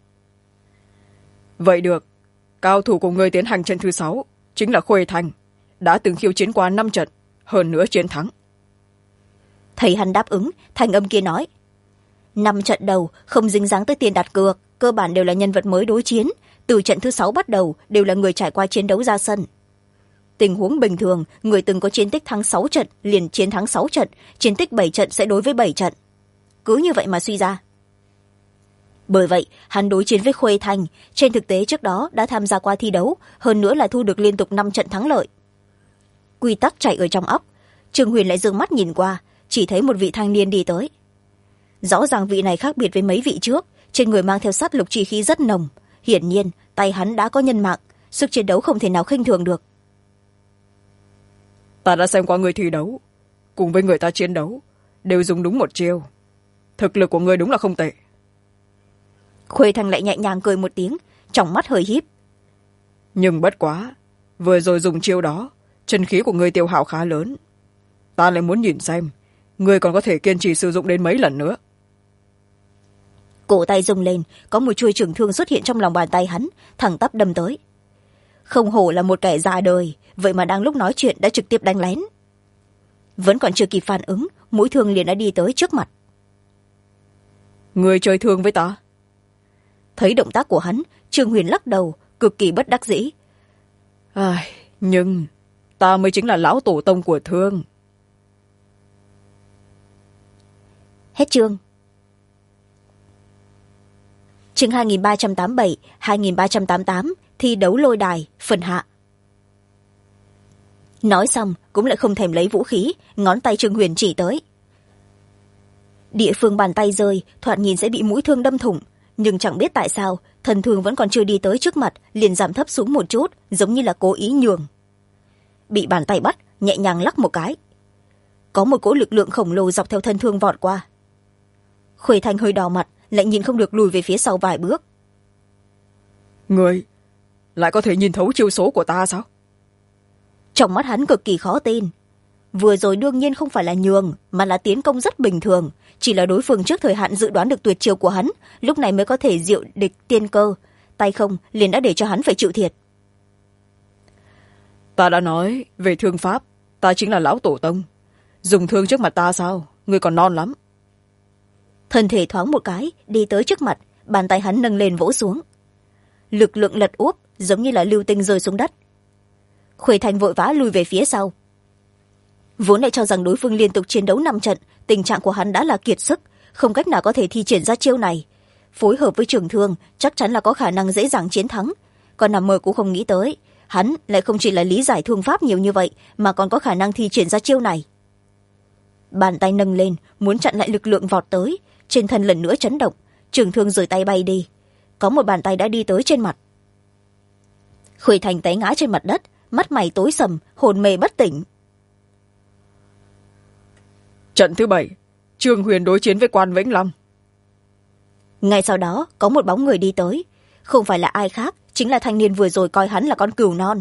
Vậy được, cao thủ của người tiến hành trận thứ 6 chính là Khuê Thành, đã từng khiêu chiến qua 5 trận, hơn nữa chiến thắng. Thấy hắn đáp ứng, thanh âm kia nói, 5 trận đầu không dính dáng tới tiền đặt cược, cơ bản đều là nhân vật mới đối chiến, từ trận thứ 6 bắt đầu đều là người trải qua chiến đấu ra sân. Tình huống bình thường, người từng có chiến tích thắng 6 trận liền chiến thắng 6 trận, chiến tích 7 trận sẽ đối với 7 trận. Cứ như vậy mà suy ra. Bởi vậy, hắn đối chiến với Khuê Thành, trên thực tế trước đó đã tham gia qua thi đấu, hơn nữa là thu được liên tục 5 trận thắng lợi. Quy tắc chạy ở trong óc, Trương Huyền lại dương mắt nhìn qua, chỉ thấy một vị thanh niên đi tới. Rõ ràng vị này khác biệt với mấy vị trước, trên người mang theo sát lục chi khí rất nồng, hiển nhiên tay hắn đã có nhân mạng, sức chiến đấu không thể nào khinh thường được. Ta đã xem qua người thi đấu, cùng với người ta chiến đấu đều dùng đúng một chiêu, thực lực của người đúng là không tệ. Khuê Thành lại nhẹ nhàng cười một tiếng, trong mắt hơi híp. Nhưng bất quá, vừa rồi dùng chiêu đó, chân khí của người tiêu hao khá lớn, ta lại muốn nhìn xem người còn có thể kiên trì sử dụng đến mấy lần nữa. Cổ tay rung lên, có một chuôi trường thương xuất hiện trong lòng bàn tay hắn, thẳng tắp đâm tới. Không hổ là một kẻ già đời, vậy mà đang lúc nói chuyện đã trực tiếp đánh lén. Vẫn còn chưa kịp phản ứng, mũi thương liền đã đi tới trước mặt. Người chơi thương với ta? Thấy động tác của hắn, Trương Huyền lắc đầu, cực kỳ bất đắc dĩ. Nhưng ta mới chính là lão tổ tông của thương. Hết chương. Chương 2387, 2388, thi đấu lôi đài, phần hạ. Nói xong, cũng lại không thèm lấy vũ khí, ngón tay Trương Huyền chỉ tới. Địa phương bàn tay rơi, thoạt nhìn sẽ bị mũi thương đâm thủng, nhưng chẳng biết tại sao, thần thương vẫn còn chưa đi tới trước mặt, liền giảm thấp xuống một chút, giống như là cố ý nhường. Bị bàn tay bắt, nhẹ nhàng lắc một cái. Có một cỗ lực lượng khổng lồ dọc theo thân thương vọt qua. Khuê Thành hơi đỏ mặt, lại nhìn không được lùi về phía sau vài bước. Người lại có thể nhìn thấu chiêu số của ta sao? Trong mắt hắn cực kỳ khó tin. Vừa rồi đương nhiên không phải là nhường, mà là tiến công rất bình thường, chỉ là đối phương trước thời hạn dự đoán được tuyệt chiêu của hắn, lúc này mới có thể diệu địch tiên cơ, tay không liền đã để cho hắn phải chịu thiệt. Ta đã nói về thương pháp, ta chính là lão tổ tông, dùng thương trước mặt ta sao? Người còn non lắm. Thân thể thoáng một cái đi tới trước mặt, bàn tay hắn nâng lên vỗ xuống. Lực lượng lật úp giống như là lưu tinh rơi xuống đất. Khuê Thành vội vã lùi về phía sau. Vốn lại cho rằng đối phương liên tục chiến đấu 5 trận, tình trạng của hắn đã là kiệt sức, không cách nào có thể thi triển ra chiêu này. Phối hợp với trường thương chắc chắn là có khả năng dễ dàng chiến thắng, còn nằm mơ cũng không nghĩ tới hắn lại không chỉ là lý giải thương pháp nhiều như vậy, mà còn có khả năng thi triển ra chiêu này. Bàn tay nâng lên muốn chặn lại lực lượng vọt tới, trên thân lần nữa chấn động, trường thương rời tay bay đi. Có một bàn tay đã đi tới trên mặt. Khuê Thành té ngã trên mặt đất, mắt mày tối sầm, hồn mê bất tỉnh. Trận thứ 7, Trương Huyền đối chiến với Quan Vĩnh Long. Ngay sau đó có một bóng người đi tới, không phải là ai khác, chính là thanh niên vừa rồi coi hắn là con cừu non.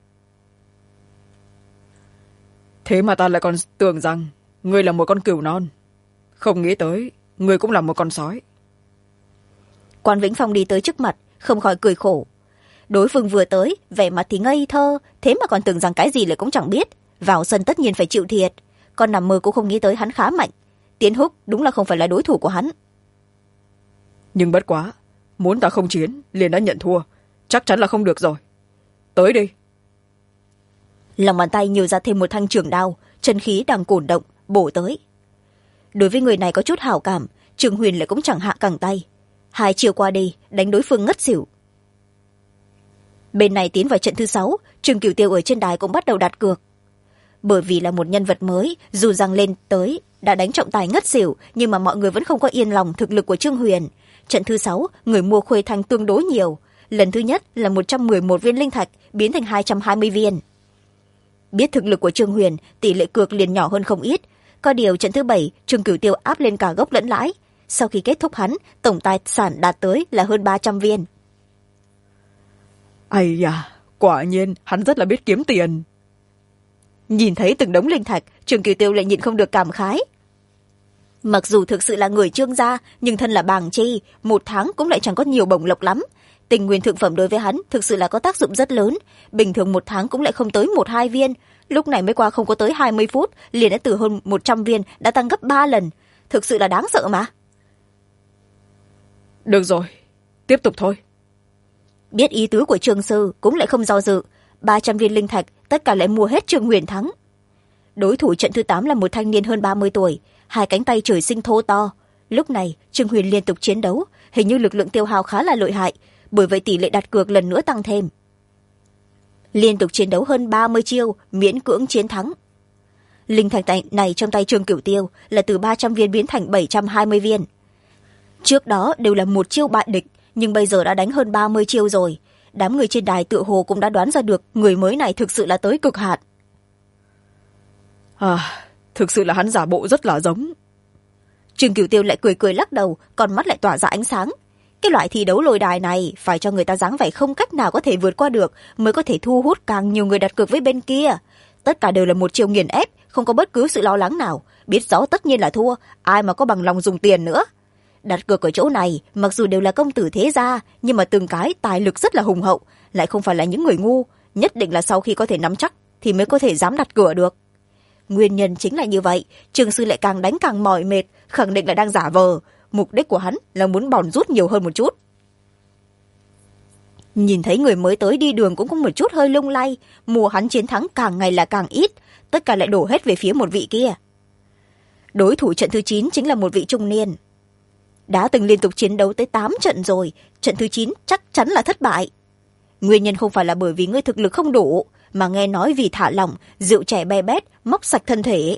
Thế mà ta lại còn tưởng rằng ngươi là một con cừu non, không nghĩ tới ngươi cũng là một con sói. Quan Vĩnh Phong đi tới trước mặt, không khỏi cười khổ. Đối phương vừa tới, vẻ mặt thì ngây thơ, thế mà còn tưởng rằng cái gì lại cũng chẳng biết, vào sân tất nhiên phải chịu thiệt, con nằm mơ cũng không nghĩ tới hắn khá mạnh. Tiến Húc đúng là không phải là đối thủ của hắn. Nhưng bất quá, muốn ta không chiến liền đã nhận thua, chắc chắn là không được rồi. Tới đi. Lòng bàn tay nhiều ra thêm một thanh trường đao, chân khí đang cổn động bổ tới. Đối với người này có chút hảo cảm, Trương Huyền lại cũng chẳng hạ cẳng tay. 2 chiều qua đi đánh đối phương ngất xỉu. Bên này tiến vào trận thứ 6, Trương Cửu Tiêu ở trên đài cũng bắt đầu đặt cược. Bởi vì là một nhân vật mới, dù rằng lên tới đã đánh trọng tài ngất xỉu, nhưng mà mọi người vẫn không có yên lòng thực lực của Trương Huyền. Trận thứ 6, người mua khuê thanh tương đối nhiều. Lần thứ nhất là 111 viên linh thạch biến thành 220 viên. Biết thực lực của Trương Huyền, tỷ lệ cược liền nhỏ hơn không ít. Có điều trận thứ 7, Trương Cửu Tiêu áp lên cả gốc lẫn lãi. Sau khi kết thúc hắn, tổng tài sản đạt tới là hơn 300 viên. Ây da, quả nhiên hắn rất là biết kiếm tiền. Nhìn thấy từng đống linh thạch, Trương Cửu Tiêu lại nhịn không được cảm khái. Mặc dù thực sự là người Trương gia, nhưng thân là bàng chi, 1 tháng cũng lại chẳng có nhiều bổng lộc lắm. Tình nguyên thượng phẩm đối với hắn thực sự là có tác dụng rất lớn. Bình thường 1 tháng cũng lại không tới 1-2 viên. Lúc này mới qua không có tới 20 phút, liền đã từ hơn 100 viên đã tăng gấp 3 lần. Thực sự là đáng sợ mà. Được rồi, tiếp tục thôi. Biết ý tứ của Trương sư cũng lại không do dự. 300 viên linh thạch tất cả lại mua hết Trương Huyền thắng. Đối thủ trận thứ 8 là một thanh niên hơn 30 tuổi, 2 cánh tay trời sinh thô to. Lúc này Trương Huyền liên tục chiến đấu, hình như lực lượng tiêu hao khá là lợi hại, bởi vậy tỷ lệ đặt cược lần nữa tăng thêm. Liên tục chiến đấu hơn 30 chiêu, miễn cưỡng chiến thắng. Linh thạch này trong tay Trương Cửu Tiêu là từ 300 viên biến thành 720 viên. Trước đó đều là 1 chiêu bại địch, nhưng bây giờ đã đánh hơn 30 chiêu rồi. Đám người trên đài tựa hồ cũng đã đoán ra được người mới này thực sự là tới cực hạn. Thực sự là hắn giả bộ rất là giống. Trương Cửu Tiêu lại cười cười lắc đầu, con mắt lại tỏa ra ánh sáng. Cái loại thi đấu lôi đài này phải cho người ta dáng vẻ không cách nào có thể vượt qua được, mới có thể thu hút càng nhiều người đặt cược với bên kia. Tất cả đều là 1 chiêu nghiền ép, không có bất cứ sự lo lắng nào. Biết rõ tất nhiên là thua, ai mà có bằng lòng dùng tiền nữa. Đặt cược ở chỗ này mặc dù đều là công tử thế gia, nhưng mà từng cái tài lực rất là hùng hậu, lại không phải là những người ngu. Nhất định là sau khi có thể nắm chắc thì mới có thể dám đặt cược được. Nguyên nhân chính là như vậy, Trương sư lại càng đánh càng mỏi mệt, khẳng định là đang giả vờ. Mục đích của hắn là muốn bòn rút nhiều hơn một chút. Nhìn thấy người mới tới đi đường cũng có một chút hơi lung lay, mùa hắn chiến thắng càng ngày là càng ít, tất cả lại đổ hết về phía một vị kia. Đối thủ trận thứ 9 chính là một vị trung niên. Đã từng liên tục chiến đấu tới 8 trận rồi, trận thứ 9 chắc chắn là thất bại. Nguyên nhân không phải là bởi vì ngươi thực lực không đủ, mà nghe nói vì thả lỏng, rượu chè be bét, móc sạch thân thể.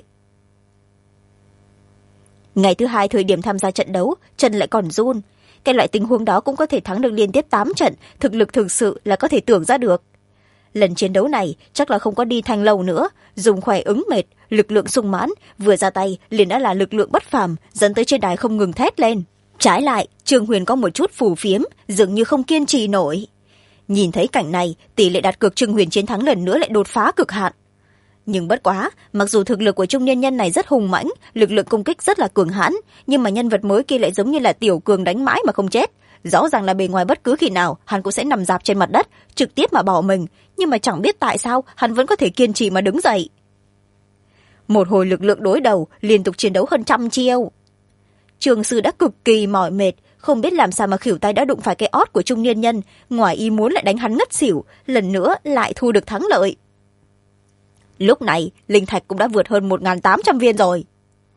Ngày thứ 2 thời điểm tham gia trận đấu, chân lại còn run. Cái loại tình huống đó cũng có thể thắng được liên tiếp 8 trận, thực lực thực sự là có thể tưởng ra được. Lần chiến đấu này chắc là không có đi thanh lâu nữa, dùng khỏe ứng mệt, lực lượng sung mãn, vừa ra tay liền đã là lực lượng bất phàm, dẫn tới trên đài không ngừng thét lên. Trái lại, Trương Huyền có một chút phù phiếm, dường như không kiên trì nổi. Nhìn thấy cảnh này, tỷ lệ đặt cược Trương Huyền chiến thắng lần nữa lại đột phá cực hạn. Nhưng bất quá, mặc dù thực lực của trung niên nhân này rất hùng mãnh, lực lượng công kích rất là cường hãn, nhưng mà nhân vật mới kia lại giống như là tiểu cường đánh mãi mà không chết. Rõ ràng là bề ngoài bất cứ khi nào hắn cũng sẽ nằm rạp trên mặt đất, trực tiếp mà bỏ mình, nhưng mà chẳng biết tại sao hắn vẫn có thể kiên trì mà đứng dậy. Một hồi lực lượng đối đầu, liên tục chiến đấu hơn 100 chiêu. Trương sư đã cực kỳ mỏi mệt, không biết làm sao mà khỉu tay đã đụng phải cái ót của trung niên nhân, ngoài ý muốn lại đánh hắn ngất xỉu, lần nữa lại thu được thắng lợi. Lúc này, linh thạch cũng đã vượt hơn 1.800 viên rồi.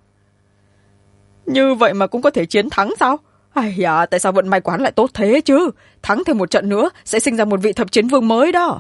Như vậy mà cũng có thể chiến thắng sao? Ai da, tại sao vận may của hắn lại tốt thế chứ? Thắng thêm 1 trận nữa sẽ sinh ra một vị thập chiến vương mới đó.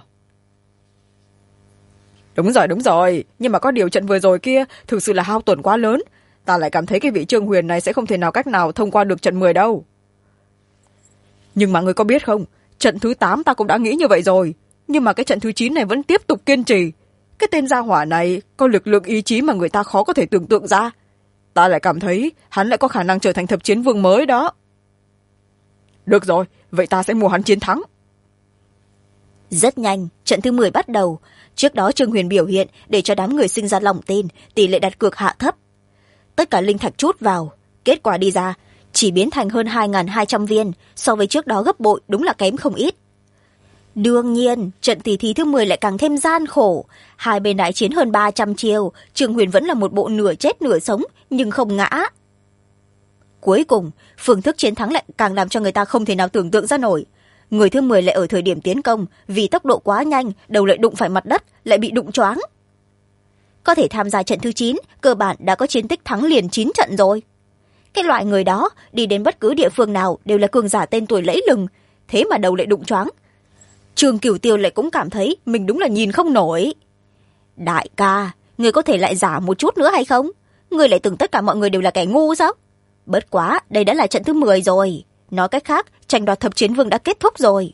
Đúng rồi, nhưng mà có điều trận vừa rồi kia thực sự là hao tổn quá lớn. Ta lại cảm thấy cái vị Trương Huyền này sẽ không thể nào cách nào thông qua được trận 10 đâu. Nhưng mà người có biết không, trận thứ 8 ta cũng đã nghĩ như vậy rồi, nhưng mà cái trận thứ 9 này vẫn tiếp tục kiên trì. Cái tên gia hỏa này có lực lượng ý chí mà người ta khó có thể tưởng tượng ra. Ta lại cảm thấy hắn lại có khả năng trở thành thập chiến vương mới đó. Được rồi, vậy ta sẽ mua hắn chiến thắng. Rất nhanh, trận thứ 10 bắt đầu. Trước đó Trương Huyền biểu hiện để cho đám người sinh ra lòng tin, tỷ lệ đặt cược hạ thấp. Tất cả linh thạch trút vào, kết quả đi ra chỉ biến thành hơn 2.200 viên, so với trước đó gấp bội, đúng là kém không ít. Đương nhiên, trận tỷ thí thứ 10 lại càng thêm gian khổ. Hai bên đại chiến hơn 300 chiêu, Trương Huyền vẫn là một bộ nửa chết nửa sống, nhưng không ngã. Cuối cùng, phương thức chiến thắng lại càng làm cho người ta không thể nào tưởng tượng ra nổi. Người thứ 10 lại ở thời điểm tiến công, vì tốc độ quá nhanh, đầu lại đụng phải mặt đất, lại bị đụng choáng. Có thể tham gia trận thứ 9, cơ bản đã có chiến tích thắng liền 9 trận rồi. Cái loại người đó, đi đến bất cứ địa phương nào đều là cường giả tên tuổi lẫy lừng, thế mà đầu lại đụng choáng. Trương Cửu Tiêu lại cũng cảm thấy mình đúng là nhìn không nổi. Đại ca, người có thể lại giả một chút nữa hay không? Người lại tưởng tất cả mọi người đều là kẻ ngu sao? Bất quá, đây đã là trận thứ 10 rồi. Nói cách khác, tranh đoạt thập chiến vương đã kết thúc rồi.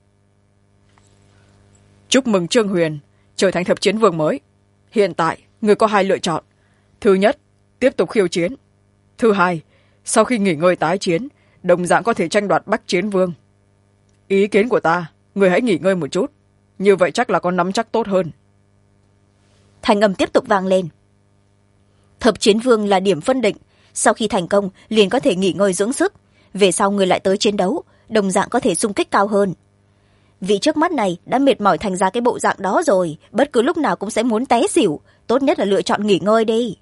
Chúc mừng Trương Huyền, trở thành thập chiến vương mới. Hiện tại, người có 2 lựa chọn. Thứ nhất, tiếp tục khiêu chiến. Thứ hai, sau khi nghỉ ngơi tái chiến, đồng dạng có thể tranh đoạt Bách Chiến Vương. Ý kiến của ta, người hãy nghỉ ngơi một chút. Như vậy chắc là có nắm chắc tốt hơn. Thanh âm tiếp tục vang lên. Thập chiến vương là điểm phân định. Sau khi thành công, liền có thể nghỉ ngơi dưỡng sức. Về sau người lại tới chiến đấu, đồng dạng có thể xung kích cao hơn. Vị trước mắt này đã mệt mỏi thành ra cái bộ dạng đó rồi, bất cứ lúc nào cũng sẽ muốn té xỉu. Tốt nhất là lựa chọn nghỉ ngơi đi.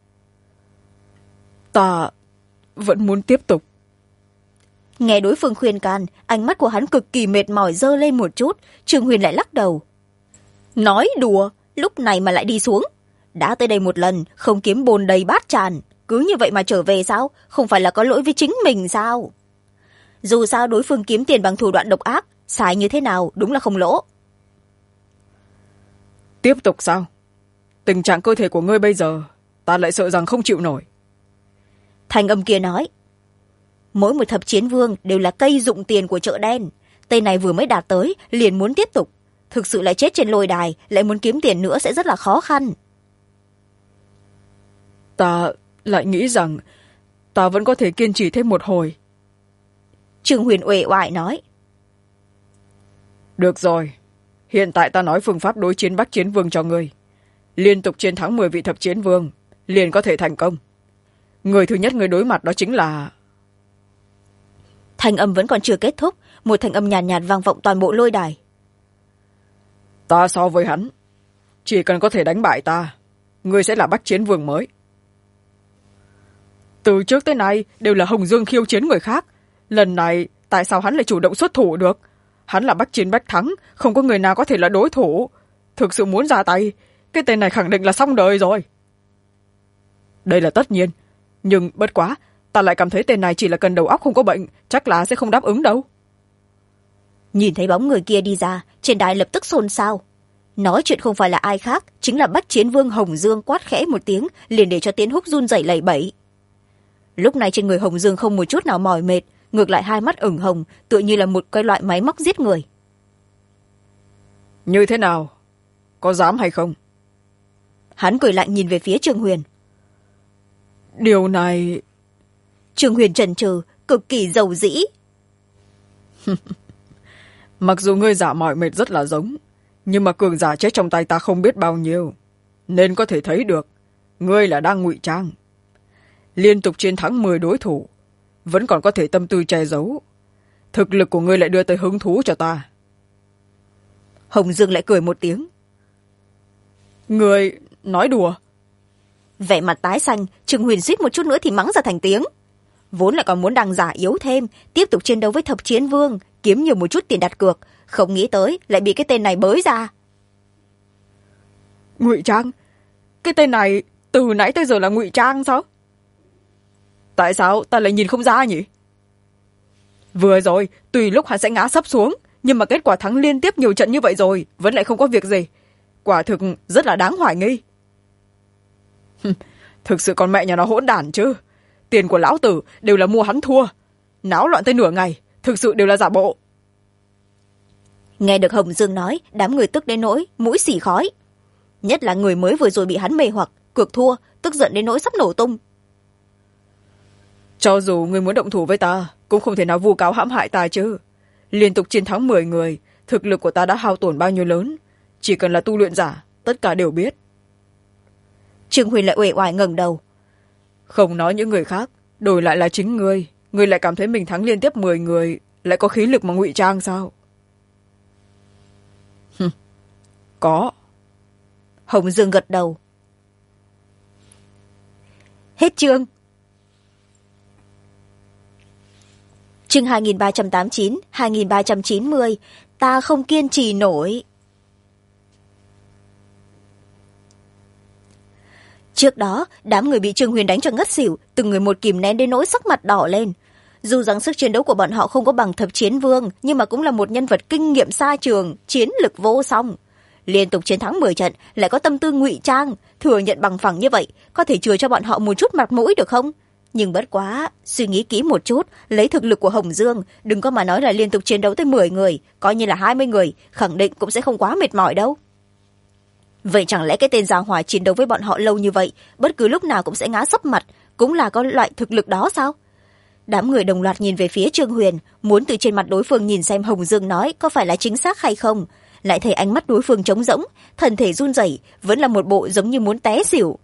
Ta vẫn muốn tiếp tục. Nghe đối phương khuyên can, ánh mắt của hắn cực kỳ mệt mỏi dơ lên một chút. Trương Huyền lại lắc đầu. Nói đùa, lúc này mà lại đi xuống. Đã tới đây một lần, không kiếm bồn đầy bát tràn. Cứ như vậy mà trở về sao? Không phải là có lỗi với chính mình sao? Dù sao đối phương kiếm tiền bằng thủ đoạn độc ác, xài như thế nào đúng là không lỗ. Tiếp tục sao? Tình trạng cơ thể của ngươi bây giờ, ta lại sợ rằng không chịu nổi. Thanh âm kia nói. Mỗi một thập chiến vương đều là cây dụng tiền của chợ đen. Tên này vừa mới đạt tới, liền muốn tiếp tục. Thực sự lại chết trên lôi đài, lại muốn kiếm tiền nữa sẽ rất là khó khăn. Ta lại nghĩ rằng ta vẫn có thể kiên trì thêm một hồi. Trương Huyền uể oải nói. Được rồi, hiện tại ta nói phương pháp đối chiến Bách Chiến Vương cho ngươi. Liên tục chiến thắng 10 vị thập chiến vương, liền có thể thành công. Người thứ nhất người đối mặt đó chính là... Thanh âm vẫn còn chưa kết thúc, một thanh âm nhàn nhạt vang vọng toàn bộ lôi đài. Ta so với hắn, chỉ cần có thể đánh bại ta, ngươi sẽ là Bách Chiến Vương mới. Từ trước tới nay đều là Hồng Dương khiêu chiến người khác. Lần này tại sao hắn lại chủ động xuất thủ được? Hắn là Bách Chiến Bách Thắng, không có người nào có thể là đối thủ. Thực sự muốn ra tay, cái tên này khẳng định là xong đời rồi. Đây là tất nhiên, nhưng bất quá, ta lại cảm thấy tên này chỉ là cần đầu óc không có bệnh, chắc là sẽ không đáp ứng đâu. Nhìn thấy bóng người kia đi ra, trên đài lập tức xôn xao. Nói chuyện không phải là ai khác, chính là Bách Chiến Vương Hồng Dương quát khẽ một tiếng, liền để cho Tiến Húc run rẩy lẩy bẩy. Lúc này trên người Hồng Dương không một chút nào mỏi mệt, ngược lại hai mắt ửng hồng, tựa như là một cái loại máy móc giết người. Như thế nào? Có dám hay không? Hắn cười lạnh nhìn về phía Trương Huyền. Điều này... Trương Huyền chần chừ, cực kỳ dầu dĩ. Mặc dù ngươi giả mỏi mệt rất là giống, nhưng mà cường giả chết trong tay ta không biết bao nhiêu, nên có thể thấy được ngươi là đang ngụy trang. Liên tục chiến thắng 10 đối thủ, vẫn còn có thể tâm tư che giấu. Thực lực của ngươi lại đưa tới hứng thú cho ta. Hồng Dương lại cười một tiếng. Ngươi nói đùa. Vẻ mặt tái xanh, Trương Huyền suýt một chút nữa thì mắng ra thành tiếng. Vốn lại còn muốn đằng giả yếu thêm, tiếp tục chiến đấu với thập chiến vương, kiếm nhiều một chút tiền đặt cược, không nghĩ tới lại bị cái tên này bới ra. Ngụy trang? Cái tên này từ nãy tới giờ là ngụy trang sao? Tại sao ta lại nhìn không ra nhỉ? Vừa rồi, tùy lúc hắn sẽ ngã sấp xuống, nhưng mà kết quả thắng liên tiếp nhiều trận như vậy rồi, vẫn lại không có việc gì. Quả thực rất là đáng hoài nghi. Thực sự con mẹ nhà nó hỗn đản chứ. Tiền của lão tử đều là mua hắn thua. Náo loạn tới nửa ngày, thực sự đều là giả bộ. Nghe được Hồng Dương nói, đám người tức đến nỗi mũi xì khói. Nhất là người mới vừa rồi bị hắn mê hoặc, cược thua, tức giận đến nỗi sắp nổ tung. Cho dù người muốn động thủ với ta, cũng không thể nào vu cáo hãm hại ta chứ. Liên tục chiến thắng 10 người, thực lực của ta đã hao tổn bao nhiêu lớn. Chỉ cần là tu luyện giả, tất cả đều biết. Trương Huyền lại uể oải ngẩng đầu. Không nói những người khác, đổi lại là chính ngươi. Ngươi lại cảm thấy mình thắng liên tiếp 10 người, lại có khí lực mà ngụy trang sao? Có. Hồng Dương gật đầu. Hết chương. Chương 2389, 2390. Ta không kiên trì nổi. Trước đó, đám người bị Trương Huyền đánh cho ngất xỉu, từng người một kìm nén đến nỗi sắc mặt đỏ lên. Dù rằng sức chiến đấu của bọn họ không có bằng Thập Chiến Vương, nhưng mà cũng là một nhân vật kinh nghiệm xa trường, chiến lực vô song. Liên tục chiến thắng 10 trận, lại có tâm tư ngụy trang, thừa nhận bằng phẳng như vậy, có thể chừa cho bọn họ một chút mặt mũi được không? Nhưng bất quá, suy nghĩ kỹ một chút, lấy thực lực của Hồng Dương, đừng có mà nói là liên tục chiến đấu tới 10 người, coi như là 20 người, khẳng định cũng sẽ không quá mệt mỏi đâu. Vậy chẳng lẽ cái tên Gia Hỏa chiến đấu với bọn họ lâu như vậy, bất cứ lúc nào cũng sẽ ngã sấp mặt, cũng là có loại thực lực đó sao? Đám người đồng loạt nhìn về phía Trương Huyền, muốn từ trên mặt đối phương nhìn xem Hồng Dương nói có phải là chính xác hay không. Lại thấy ánh mắt đối phương trống rỗng, thân thể run rẩy, vẫn là một bộ giống như muốn té xỉu.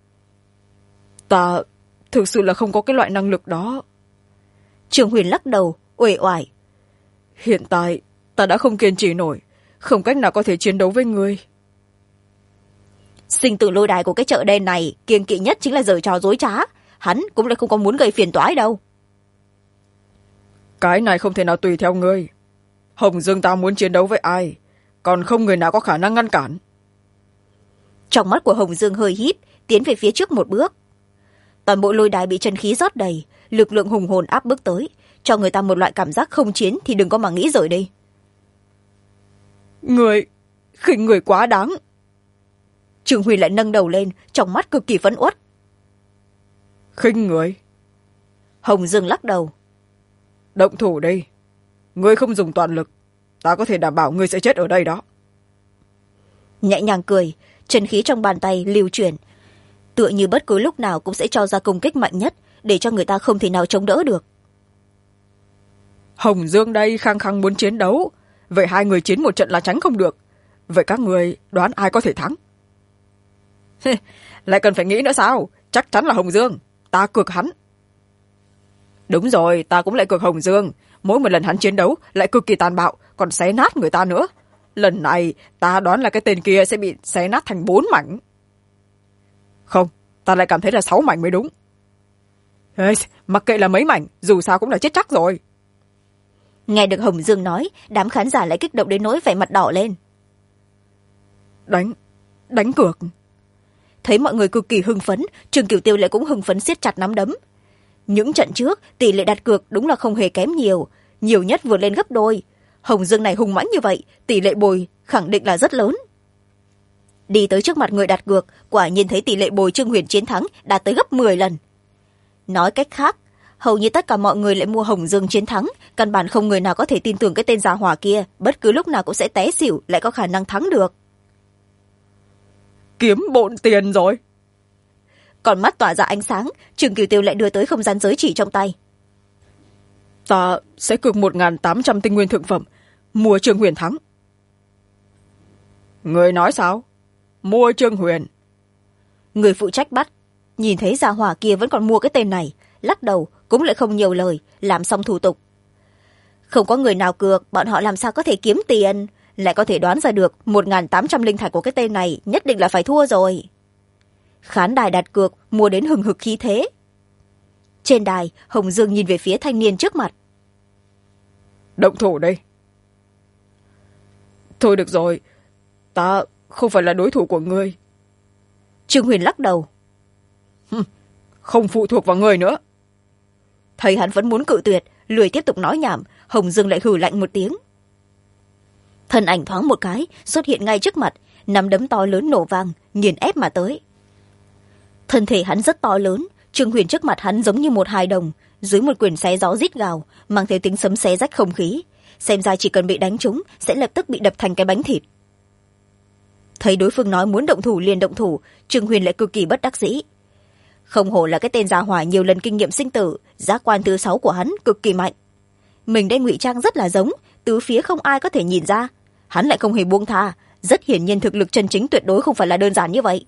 Ta thực sự là không có cái loại năng lực đó. Trương Huyền lắc đầu, uể oải. Hiện tại, ta đã không kiên trì nổi, không cách nào có thể chiến đấu với ngươi. Sinh tử lôi đài của cái chợ đen này, kiêng kỵ nhất chính là giở trò dối trá. Hắn cũng lại không có muốn gây phiền toái đâu. Cái này không thể nào tùy theo ngươi. Hồng Dương ta muốn chiến đấu với ai, còn không người nào có khả năng ngăn cản. Trong mắt của Hồng Dương hơi híp, tiến về phía trước một bước. Toàn bộ lôi đài bị chân khí rót đầy, lực lượng hùng hồn áp bức tới, cho người ta một loại cảm giác không chiến thì đừng có mà nghĩ rồi đi. Người, khinh người quá đáng. Trương Huy lại nâng đầu lên, trong mắt cực kỳ phẫn uất. Khinh người? Hồng Dương lắc đầu. Động thủ đi. Ngươi không dùng toàn lực, ta có thể đảm bảo ngươi sẽ chết ở đây đó. Nhẹ nhàng cười, chân khí trong bàn tay lưu chuyển, tựa như bất cứ lúc nào cũng sẽ cho ra công kích mạnh nhất, để cho người ta không thể nào chống đỡ được. Hồng Dương đây khăng khăng muốn chiến đấu, vậy hai người chiến một trận là tránh không được. Vậy các người đoán ai có thể thắng? Lại cần phải nghĩ nữa sao? Chắc chắn là Hồng Dương, ta cược hắn. Đúng rồi, ta cũng lại cược Hồng Dương. Mỗi một lần hắn chiến đấu lại cực kỳ tàn bạo, còn xé nát người ta nữa. Lần này ta đoán là cái tên kia sẽ bị xé nát thành 4 mảnh. Không, ta lại cảm thấy là 6 mảnh mới đúng. Ê, mặc kệ là mấy mảnh, dù sao cũng là chết chắc rồi. Nghe được Hồng Dương nói, đám khán giả lại kích động đến nỗi vẻ mặt đỏ lên. Đánh cược. Thấy mọi người cực kỳ hưng phấn, Trương Kiều Tiêu lại cũng hưng phấn siết chặt nắm đấm. Những trận trước, tỷ lệ đặt cược đúng là không hề kém nhiều, nhiều nhất vượt lên gấp đôi. Hồng Dương này hùng mãnh như vậy, tỷ lệ bồi khẳng định là rất lớn. Đi tới trước mặt người đặt cược, quả nhiên thấy tỷ lệ bồi Trương Huyền chiến thắng đạt tới gấp 10 lần. Nói cách khác, hầu như tất cả mọi người lại mua Hồng Dương chiến thắng, căn bản không người nào có thể tin tưởng cái tên Gia Hỏa kia, bất cứ lúc nào cũng sẽ té xỉu, lại có khả năng thắng được. Kiếm bộn tiền rồi. Còn mắt tỏa ra ánh sáng, Trương Kiều Tiêu lại đưa tới không gian giới chỉ trong tay. Ta sẽ cược 1.800 tinh nguyên thượng phẩm, mua Trương Huyền thắng. Người nói sao? Mua Trương Huyền? Người phụ trách bắt, nhìn thấy Gia Hỏa kia vẫn còn mua cái tên này, lắc đầu, cũng lại không nhiều lời, làm xong thủ tục. Không có người nào cược, bọn họ làm sao có thể kiếm tiền, lại có thể đoán ra được 1.800 linh thạch của cái tên này nhất định là phải thua rồi. Khán đài đặt cược mua đến hừng hực khí thế. Trên đài, Hồng Dương nhìn về phía thanh niên trước mặt. Động thủ đây. Thôi được rồi, ta không phải là đối thủ của ngươi. Trương Huyền lắc đầu. Không phụ thuộc vào ngươi nữa. Thấy hắn vẫn muốn cự tuyệt, lười tiếp tục nói nhảm, Hồng Dương lại hừ lạnh một tiếng. Thân ảnh thoáng một cái, xuất hiện ngay trước mặt, nắm đấm to lớn nổ vang, nghiền ép mà tới. Thân thể hắn rất to lớn, Trương Huyền trước mặt hắn giống như một hài đồng, dưới một quyền xé gió rít gào, mang theo tiếng sấm xé rách không khí, xem ra chỉ cần bị đánh trúng sẽ lập tức bị đập thành cái bánh thịt. Thấy đối phương nói muốn động thủ liền động thủ, Trương Huyền lại cực kỳ bất đắc dĩ. Không hổ là cái tên Gia Hỏa nhiều lần kinh nghiệm sinh tử, giác quan thứ 6 của hắn cực kỳ mạnh. Mình đây ngụy trang rất là giống, tứ phía không ai có thể nhìn ra, hắn lại không hề buông tha, rất hiển nhiên thực lực chân chính tuyệt đối không phải là đơn giản như vậy.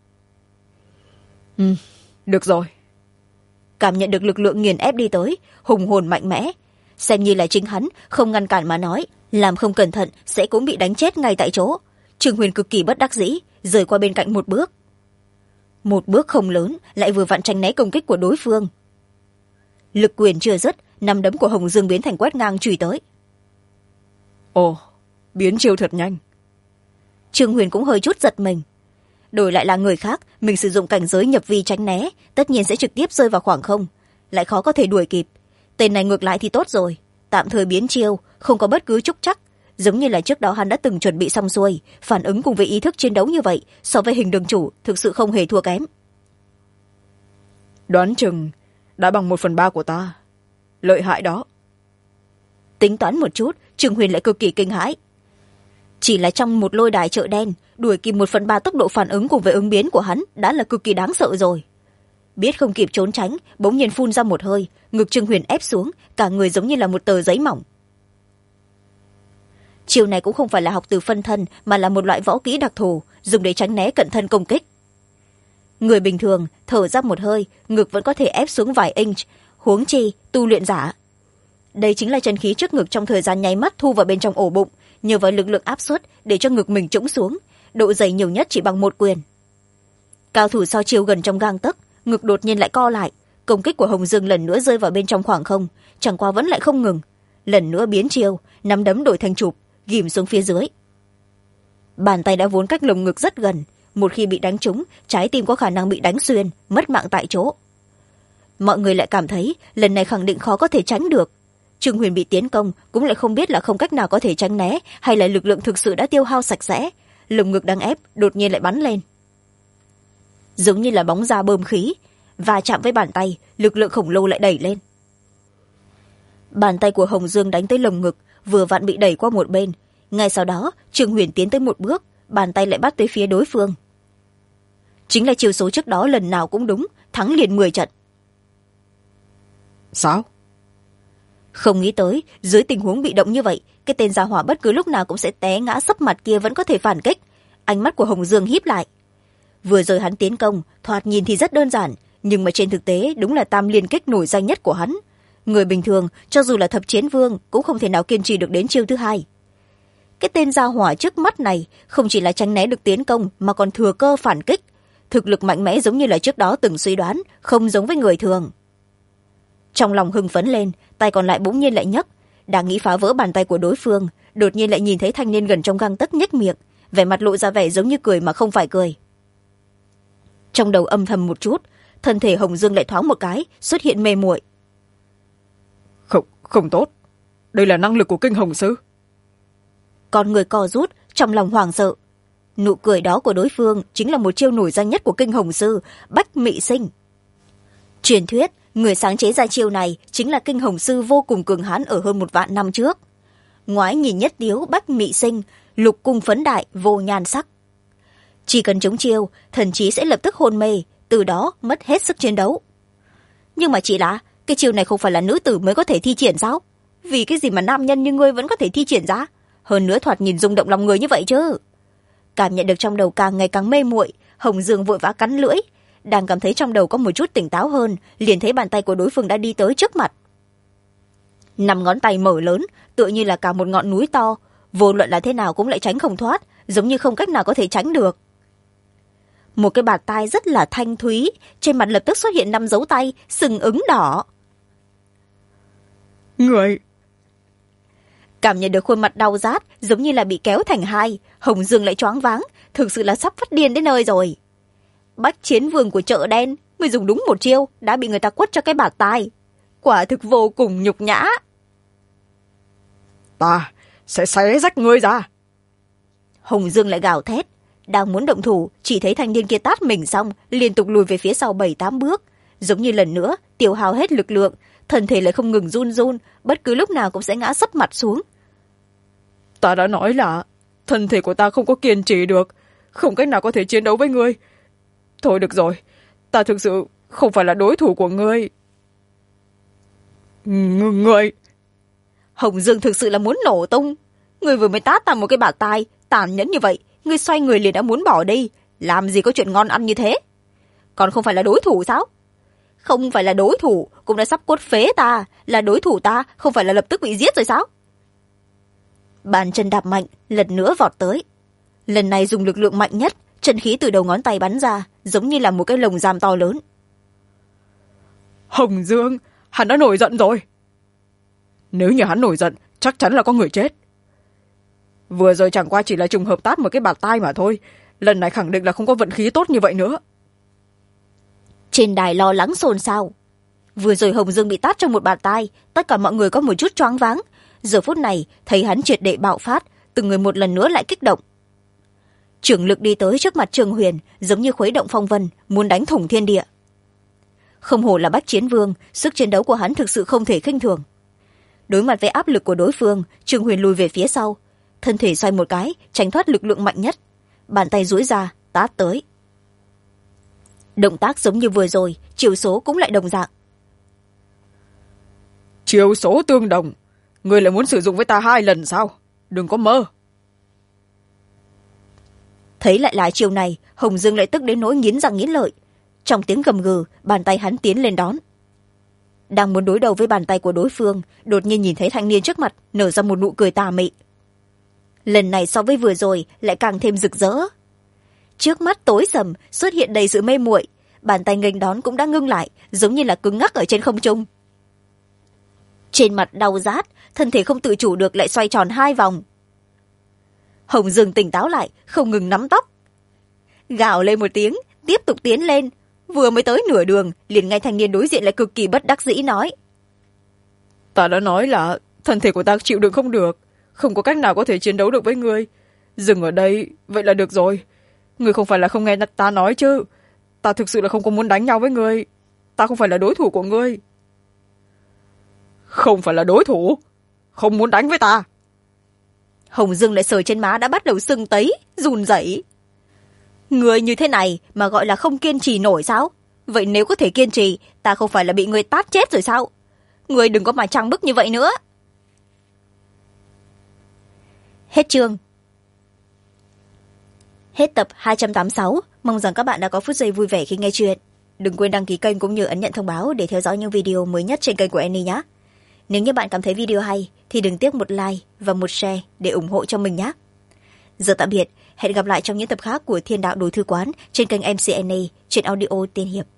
Được rồi. Cảm nhận được lực lượng nghiền ép đi tới, hùng hồn mạnh mẽ, xem như là chính hắn không ngăn cản mà nói, làm không cẩn thận sẽ cũng bị đánh chết ngay tại chỗ. Trương Huyền cực kỳ bất đắc dĩ, rời qua bên cạnh một bước. Một bước không lớn, lại vừa vặn tránh né công kích của đối phương. Lực quyền chưa dứt, nắm đấm của Hồng Dương biến thành quét ngang chùy tới. Ồ, biến chiêu thật nhanh. Trương Huyền cũng hơi chút giật mình. Đổi lại là người khác, mình sử dụng cảnh giới nhập vi tránh né, tất nhiên sẽ trực tiếp rơi vào khoảng không, lại khó có thể đuổi kịp. Tên này ngược lại thì tốt rồi, tạm thời biến chiêu, không có bất cứ trúc trắc, giống như là trước đó hắn đã từng chuẩn bị xong xuôi, phản ứng cùng với ý thức chiến đấu như vậy, so với Hình Đường Chủ thực sự không hề thua kém. Đoán chừng đã bằng 1/3 của ta. Lợi hại đó. Tính toán một chút, Trương Huyền lại cực kỳ kinh hãi. Chỉ là trong một lôi đài chợ đen, đuổi kịp 1/3 tốc độ phản ứng cùng với ứng biến của hắn đã là cực kỳ đáng sợ rồi. Biết không kịp trốn tránh, bỗng nhiên phun ra một hơi, ngực Trương Huyền ép xuống, cả người giống như là một tờ giấy mỏng. Chiêu này cũng không phải là học từ phân thân, mà là một loại võ kỹ đặc thù, dùng để tránh né cận thân công kích. Người bình thường thở ra một hơi, ngực vẫn có thể ép xuống vài inch, huống chi tu luyện giả. Đây chính là chân khí trước ngực trong thời gian nháy mắt thu vào bên trong ổ bụng, nhờ vào lực lượng áp suất để cho ngực mình trũng xuống, độ dày nhiều nhất chỉ bằng một quyền. Cao thủ so chiêu gần trong gang tấc, ngực đột nhiên lại co lại, công kích của Hồng Dương lần nữa rơi vào bên trong khoảng không, chẳng qua vẫn lại không ngừng, lần nữa biến chiêu, nắm đấm đổi thành chụp, ghìm xuống phía dưới. Bàn tay đã vốn cách lồng ngực rất gần, một khi bị đánh trúng, trái tim có khả năng bị đánh xuyên, mất mạng tại chỗ. Mọi người lại cảm thấy lần này khẳng định khó có thể tránh được. Trương Huyền bị tiến công cũng lại không biết là không cách nào có thể tránh né, hay là lực lượng thực sự đã tiêu hao sạch sẽ, lồng ngực đang ép đột nhiên lại bắn lên, giống như là bóng da bơm khí, và chạm với bàn tay, lực lượng khổng lồ lại đẩy lên. Bàn tay của Hồng Dương đánh tới lồng ngực, vừa vặn bị đẩy qua một bên. Ngay sau đó, Trương Huyền tiến tới một bước, bàn tay lại bắt tới phía đối phương. Chính là chiêu số trước đó lần nào cũng đúng, thắng liền 10 trận. Sao? Không nghĩ tới, dưới tình huống bị động như vậy, cái tên gia hỏa bất cứ lúc nào cũng sẽ té ngã sấp mặt kia vẫn có thể phản kích. Ánh mắt của Hồng Dương híp lại. Vừa rồi hắn tiến công, thoạt nhìn thì rất đơn giản, nhưng mà trên thực tế đúng là tam liên kích nổi danh nhất của hắn. Người bình thường, cho dù là thập chiến vương, cũng không thể nào kiên trì được đến chiêu thứ hai. Cái tên gia hỏa trước mắt này không chỉ là tránh né được tiến công, mà còn thừa cơ phản kích. Thực lực mạnh mẽ giống như là trước đó từng suy đoán, không giống với người thường. Trong lòng hưng phấn lên, tay còn lại bỗng nhiên lại nhấc, đang nghĩ phá vỡ bàn tay của đối phương, đột nhiên lại nhìn thấy thanh niên gần trong gang tấc nhếch miệng, vẻ mặt lộ ra vẻ giống như cười mà không phải cười. Trong đầu âm thầm một chút, thân thể Hồng Dương lại thoáng một cái, xuất hiện mê muội. Không tốt, đây là năng lực của Kinh Hồng Sư. Con người co rút, trong lòng hoảng sợ. Nụ cười đó của đối phương chính là một chiêu nổi danh nhất của Kinh Hồng Sư, Bách Mị Sinh. Truyền thuyết, người sáng chế ra chiêu này chính là Kinh Hồng Sư vô cùng cường hãn ở hơn 1.000 năm trước. Ngoái nhìn nhất tiếu Bách Mị Sinh, lục cung phấn đại, vô nhan sắc. Chỉ cần trúng chiêu, thần trí sẽ lập tức hôn mê, từ đó mất hết sức chiến đấu. Nhưng mà chỉ là, cái chiêu này không phải là nữ tử mới có thể thi triển sao? Vì cái gì mà nam nhân như ngươi vẫn có thể thi triển ra? Hơn nữa thoạt nhìn rung động lòng người như vậy chứ. Cảm nhận được trong đầu càng ngày càng mê muội, Hồng Dương vội vã cắn lưỡi. Đang cảm thấy trong đầu có một chút tỉnh táo hơn, liền thấy bàn tay của đối phương đã đi tới trước mặt. 5 ngón tay mở lớn, tựa như là cả một ngọn núi to, vô luận là thế nào cũng lại tránh không thoát, giống như không cách nào có thể tránh được. Một cái bạt tai rất là thanh thúy, trên mặt lập tức xuất hiện 5 dấu tay, sừng ứng đỏ. Người! Cảm nhận được khuôn mặt đau rát, giống như là bị kéo thành hai, Hồng Dương lại choáng váng, thực sự là sắp phát điên đến nơi rồi. Bách chiến vương của chợ đen, mới dùng đúng một chiêu, đã bị người ta quất cho cái bạt tai. Quả thực vô cùng nhục nhã. Ta sẽ xé rách ngươi ra. Hồng Dương lại gào thét, đang muốn động thủ, chỉ thấy thanh niên kia tát mình xong, liên tục lùi về phía sau 7-8 bước, giống như lần nữa tiêu hao hết lực lượng, thân thể lại không ngừng run run, bất cứ lúc nào cũng sẽ ngã sấp mặt xuống. Ta đã nói là thân thể của ta không có kiên trì được, không cách nào có thể chiến đấu với ngươi. Thôi được rồi, ta thực sự không phải là đối thủ của ngươi. Ngươi! Hồng Dương thực sự là muốn nổ tung. Ngươi vừa mới tát ta một cái bạt tai, tàn nhẫn như vậy, ngươi xoay người liền đã muốn bỏ đi, làm gì có chuyện ngon ăn như thế? Còn không phải là đối thủ sao? Không phải là đối thủ, cũng đã sắp cốt phế ta, là đối thủ ta, không phải là lập tức bị giết rồi sao? Bàn chân đạp mạnh, lần nữa vọt tới. lần này dùng lực lượng mạnh nhất, chân khí từ đầu ngón tay bắn ra, giống như là một cái lồng giam to lớn. Hồng Dương, hắn đã nổi giận rồi. Nếu như hắn nổi giận, chắc chắn là có người chết. Vừa rồi chẳng qua chỉ là trùng hợp tát một cái bạt tai mà thôi, lần này khẳng định là không có vận khí tốt như vậy nữa. Trên đài lo lắng xôn xao. Vừa rồi Hồng Dương bị tát trong một bạt tai, tất cả mọi người có một chút choáng váng. Giờ phút này thấy hắn triệt để bạo phát, từng người một lần nữa lại kích động. Trưởng lực đi tới trước mặt Trường Huyền, giống như khuấy động phong vân, muốn đánh thủng thiên địa. Không hổ là Bách Chiến Vương, sức chiến đấu của hắn thực sự không thể khinh thường. Đối mặt với áp lực của đối phương, Trường Huyền lùi về phía sau, thân thể xoay một cái, tránh thoát lực lượng mạnh nhất, bàn tay duỗi ra tát tới. Động tác giống như vừa rồi, chiều số cũng lại đồng dạng. Chiều số tương đồng, người lại muốn sử dụng với ta 2 lần sao? Đừng có mơ. Thấy lại là chiều này, Hồng Dương lại tức đến nỗi nghiến răng nghiến lợi. Trong tiếng gầm gừ, bàn tay hắn tiến lên đón. Đang muốn đối đầu với bàn tay của đối phương, đột nhiên nhìn thấy thanh niên trước mặt nở ra một nụ cười tà mị. Lần này so với vừa rồi lại càng thêm rực rỡ. Trước mắt tối sầm, xuất hiện đầy sự mê muội, bàn tay nghênh đón cũng đã ngưng lại, giống như là cứng ngắc ở trên không trung. Trên mặt đau rát, thân thể không tự chủ được lại xoay tròn 2 vòng. Hồng Dương tỉnh táo lại, không ngừng nắm tóc. Gào lên một tiếng, tiếp tục tiến lên. Vừa mới tới nửa đường, liền ngay thanh niên đối diện lại cực kỳ bất đắc dĩ nói. Ta đã nói là thân thể của ta chịu đựng không được, không có cách nào có thể chiến đấu được với ngươi. Dừng ở đây, vậy là được rồi. Ngươi không phải là không nghe ta nói chứ. Ta thực sự là không có muốn đánh nhau với ngươi. Ta không phải là đối thủ của ngươi. Không phải là đối thủ? Không muốn đánh với ta? Hồng Dương lại sờ trên má đã bắt đầu sưng tấy, run rẩy. Người như thế này mà gọi là không kiên trì nổi sao? Vậy nếu có thể kiên trì, ta không phải là bị người tát chết rồi sao? Người đừng có mà trang bức như vậy nữa. Hết chương. Hết tập 286. Mong rằng các bạn đã có phút giây vui vẻ khi nghe chuyện. Đừng quên đăng ký kênh cũng như ấn nhận thông báo để theo dõi những video mới nhất trên kênh của Annie nhé. Nếu như bạn cảm thấy video hay thì đừng tiếc một like và một share để ủng hộ cho mình nhé. Giờ tạm biệt, hẹn gặp lại trong những tập khác của Thiên Đạo Đồ Thư Quán trên kênh MC Annie trên audio Tiên Hiệp.